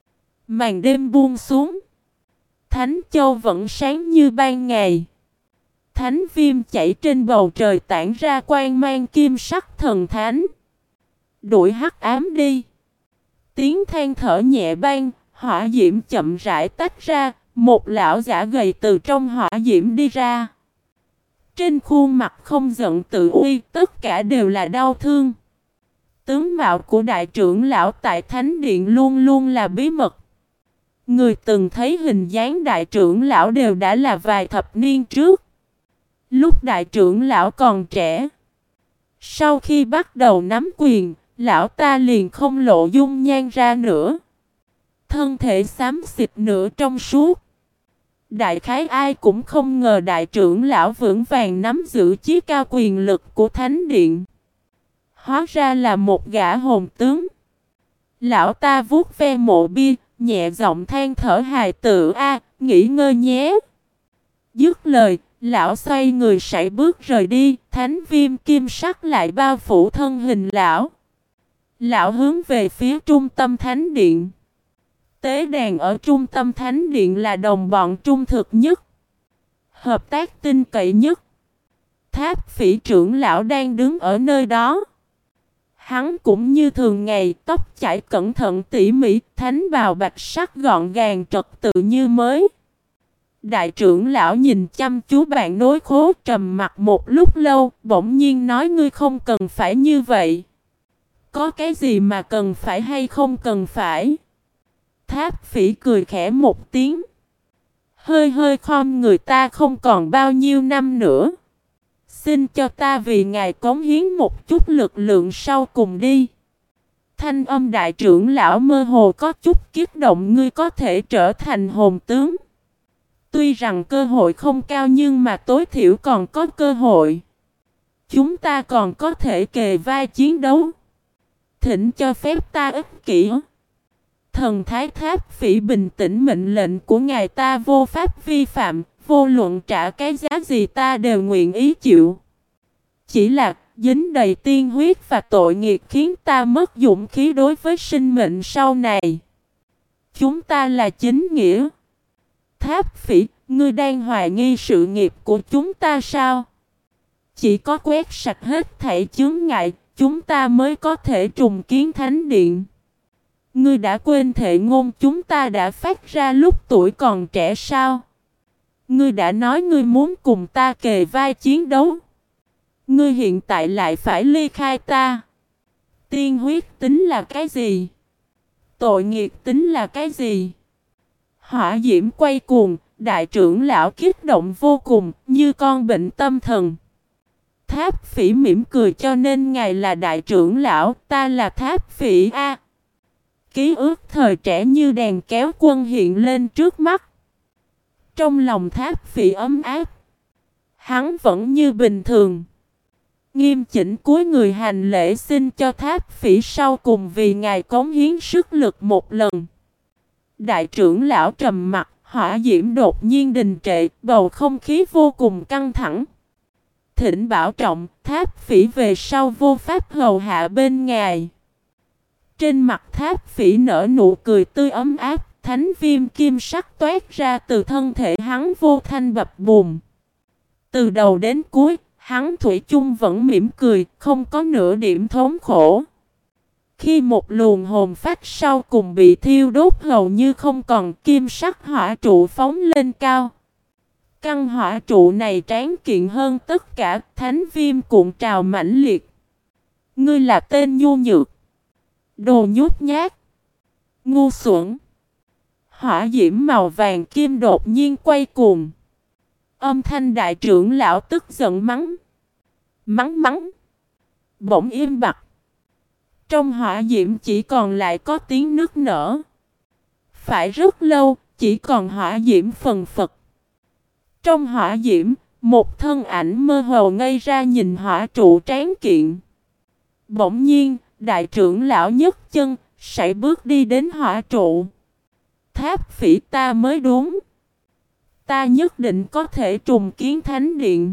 Màn đêm buông xuống. Thánh Châu vẫn sáng như ban ngày. Thánh viêm chảy trên bầu trời tản ra quang mang kim sắc thần thánh. Đuổi hắc ám đi. Tiếng than thở nhẹ ban, hỏa diễm chậm rãi tách ra, một lão giả gầy từ trong hỏa diễm đi ra. Trên khuôn mặt không giận tự uy, tất cả đều là đau thương. Tướng mạo của đại trưởng lão tại Thánh Điện luôn luôn là bí mật. Người từng thấy hình dáng đại trưởng lão đều đã là vài thập niên trước. Lúc đại trưởng lão còn trẻ. Sau khi bắt đầu nắm quyền, lão ta liền không lộ dung nhan ra nữa. Thân thể xám xịt nửa trong suốt. Đại khái ai cũng không ngờ đại trưởng lão vững vàng nắm giữ chí cao quyền lực của Thánh Điện. Hóa ra là một gã hồn tướng. Lão ta vuốt ve mộ bia, nhẹ giọng than thở hài tử a, nghỉ ngơi nhé. Dứt lời, lão xoay người sải bước rời đi, thánh viêm kim sắc lại bao phủ thân hình lão. Lão hướng về phía trung tâm thánh điện. Tế đàn ở trung tâm thánh điện là đồng bọn trung thực nhất, hợp tác tin cậy nhất. Tháp Phỉ trưởng lão đang đứng ở nơi đó. Hắn cũng như thường ngày, tóc chải cẩn thận tỉ mỉ, thánh bào bạch sắc gọn gàng trật tự như mới. Đại trưởng lão nhìn chăm chú bạn nối khố, trầm mặt một lúc lâu, bỗng nhiên nói: ngươi không cần phải như vậy. Có cái gì mà cần phải hay không cần phải? Tháp Phỉ cười khẽ một tiếng. Hơi hơi khom người, ta không còn bao nhiêu năm nữa. Xin cho ta vì ngài cống hiến một chút lực lượng sau cùng đi. Thanh âm đại trưởng lão mơ hồ có chút kích động. Ngươi có thể trở thành hồn tướng. Tuy rằng cơ hội không cao nhưng mà tối thiểu còn có cơ hội. Chúng ta còn có thể kề vai chiến đấu. Thỉnh cho phép ta ích kỷ. Thần Thái Tháp Phỉ bình tĩnh, mệnh lệnh của ngài ta vô pháp vi phạm. Vô luận trả cái giá gì ta đều nguyện ý chịu. Chỉ là dính đầy tiên huyết và tội nghiệp khiến ta mất dũng khí đối với sinh mệnh sau này. Chúng ta là chính nghĩa. Tháp Phỉ, ngươi đang hoài nghi sự nghiệp của chúng ta sao? Chỉ có quét sạch hết thảy chướng ngại, chúng ta mới có thể trùng kiến thánh điện. Ngươi đã quên thệ ngôn chúng ta đã phát ra lúc tuổi còn trẻ sao? Ngươi đã nói ngươi muốn cùng ta kề vai chiến đấu. Ngươi hiện tại lại phải ly khai ta. Tiên huyết tính là cái gì? Tội nghiệp tính là cái gì? Hỏa diễm quay cuồng, đại trưởng lão kích động vô cùng, như con bệnh tâm thần. Tháp Phỉ mỉm cười, cho nên ngài là đại trưởng lão, ta là Tháp Phỉ a. Ký ức thời trẻ như đèn kéo quân hiện lên trước mắt. Trong lòng Tháp Phỉ ấm áp. Hắn vẫn như bình thường. Nghiêm chỉnh cúi người hành lễ xin cho Tháp Phỉ sau cùng vì ngài cống hiến sức lực một lần. Đại trưởng lão trầm mặt, hỏa diễm đột nhiên đình trệ, bầu không khí vô cùng căng thẳng. Thỉnh bảo trọng, Tháp Phỉ về sau vô pháp hầu hạ bên ngài. Trên mặt Tháp Phỉ nở nụ cười tươi ấm áp, thánh viêm kim sắc toát ra từ thân thể hắn vô thanh bập bùng. Từ đầu đến cuối, hắn thủy chung vẫn mỉm cười, không có nửa điểm thống khổ. Khi một luồng hồn phách sau cùng bị thiêu đốt hầu như không còn, kim sắc hỏa trụ phóng lên cao. Căn hỏa trụ này tráng kiện hơn tất cả, thánh viêm cuộn trào mãnh liệt. Ngươi là tên nhu nhược, đồ nhút nhát, ngu xuẩn. Hỏa diễm màu vàng kim đột nhiên quay cuồng. Âm thanh đại trưởng lão tức giận mắng. Mắng mắng. Bỗng im bặt. Trong hỏa diễm chỉ còn lại có tiếng nức nở. Phải rất lâu, chỉ còn hỏa diễm phần phật. Trong hỏa diễm, một thân ảnh mơ hồ ngây ra nhìn hỏa trụ tráng kiện. Bỗng nhiên, đại trưởng lão nhấc chân, sải bước đi đến hỏa trụ. Tháp Phỉ, ta mới đúng. Ta nhất định có thể trùng kiến thánh điện.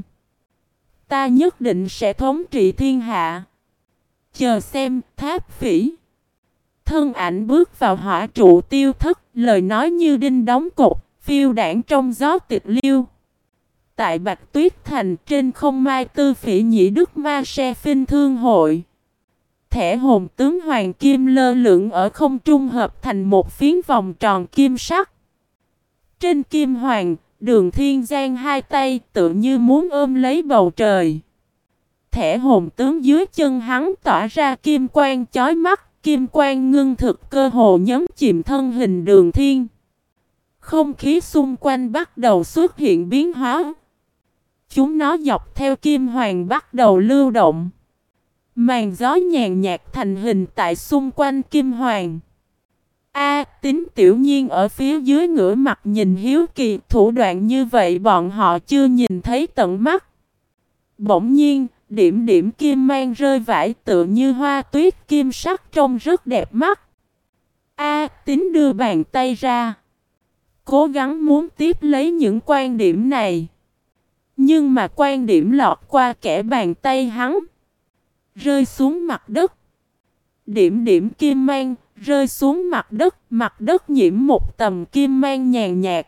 Ta nhất định sẽ thống trị thiên hạ. Chờ xem, Tháp Phỉ. Thân ảnh bước vào hỏa trụ tiêu thất, lời nói như đinh đóng cột, phiêu đảng trong gió tịch liêu. Tại Bạch Tuyết Thành, trên không mai tư Phỉ nhị đức ma se phinh thương hội. Thẻ hồn tướng hoàng kim lơ lửng ở không trung hợp thành một phiến vòng tròn kim sắc. Trên kim hoàng, Đường Thiên Giang hai tay tự như muốn ôm lấy bầu trời. Thẻ hồn tướng dưới chân hắn tỏa ra kim quang chói mắt, kim quang ngưng thực cơ hồ nhấn chìm thân hình Đường Thiên. Không khí xung quanh bắt đầu xuất hiện biến hóa. Chúng nó dọc theo kim hoàng bắt đầu lưu động. Màn gió nhàn nhạt thành hình tại xung quanh kim hoàng. A, Tín tiểu nhiên ở phía dưới ngửa mặt nhìn hiếu kỳ, thủ đoạn như vậy bọn họ chưa nhìn thấy tận mắt. Bỗng nhiên, điểm điểm kim mang rơi vãi tựa như hoa tuyết kim sắc trông rất đẹp mắt. A, Tín đưa bàn tay ra, cố gắng muốn tiếp lấy những quan điểm này. Nhưng mà quan điểm lọt qua kẽ bàn tay hắn, rơi xuống mặt đất. Điểm điểm kim mang rơi xuống mặt đất, mặt đất nhiễm một tầng kim mang nhàn nhạt.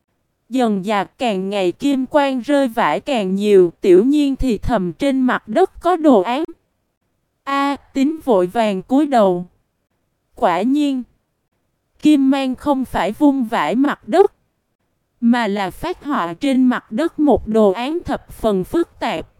Dần dà càng ngày kim quang rơi vãi càng nhiều, tiểu nhiên thì thầm trên mặt đất có đồ án. A, Tín vội vàng cúi đầu. Quả nhiên, kim mang không phải vung vãi mặt đất, mà là phát họa trên mặt đất một đồ án thập phần phức tạp.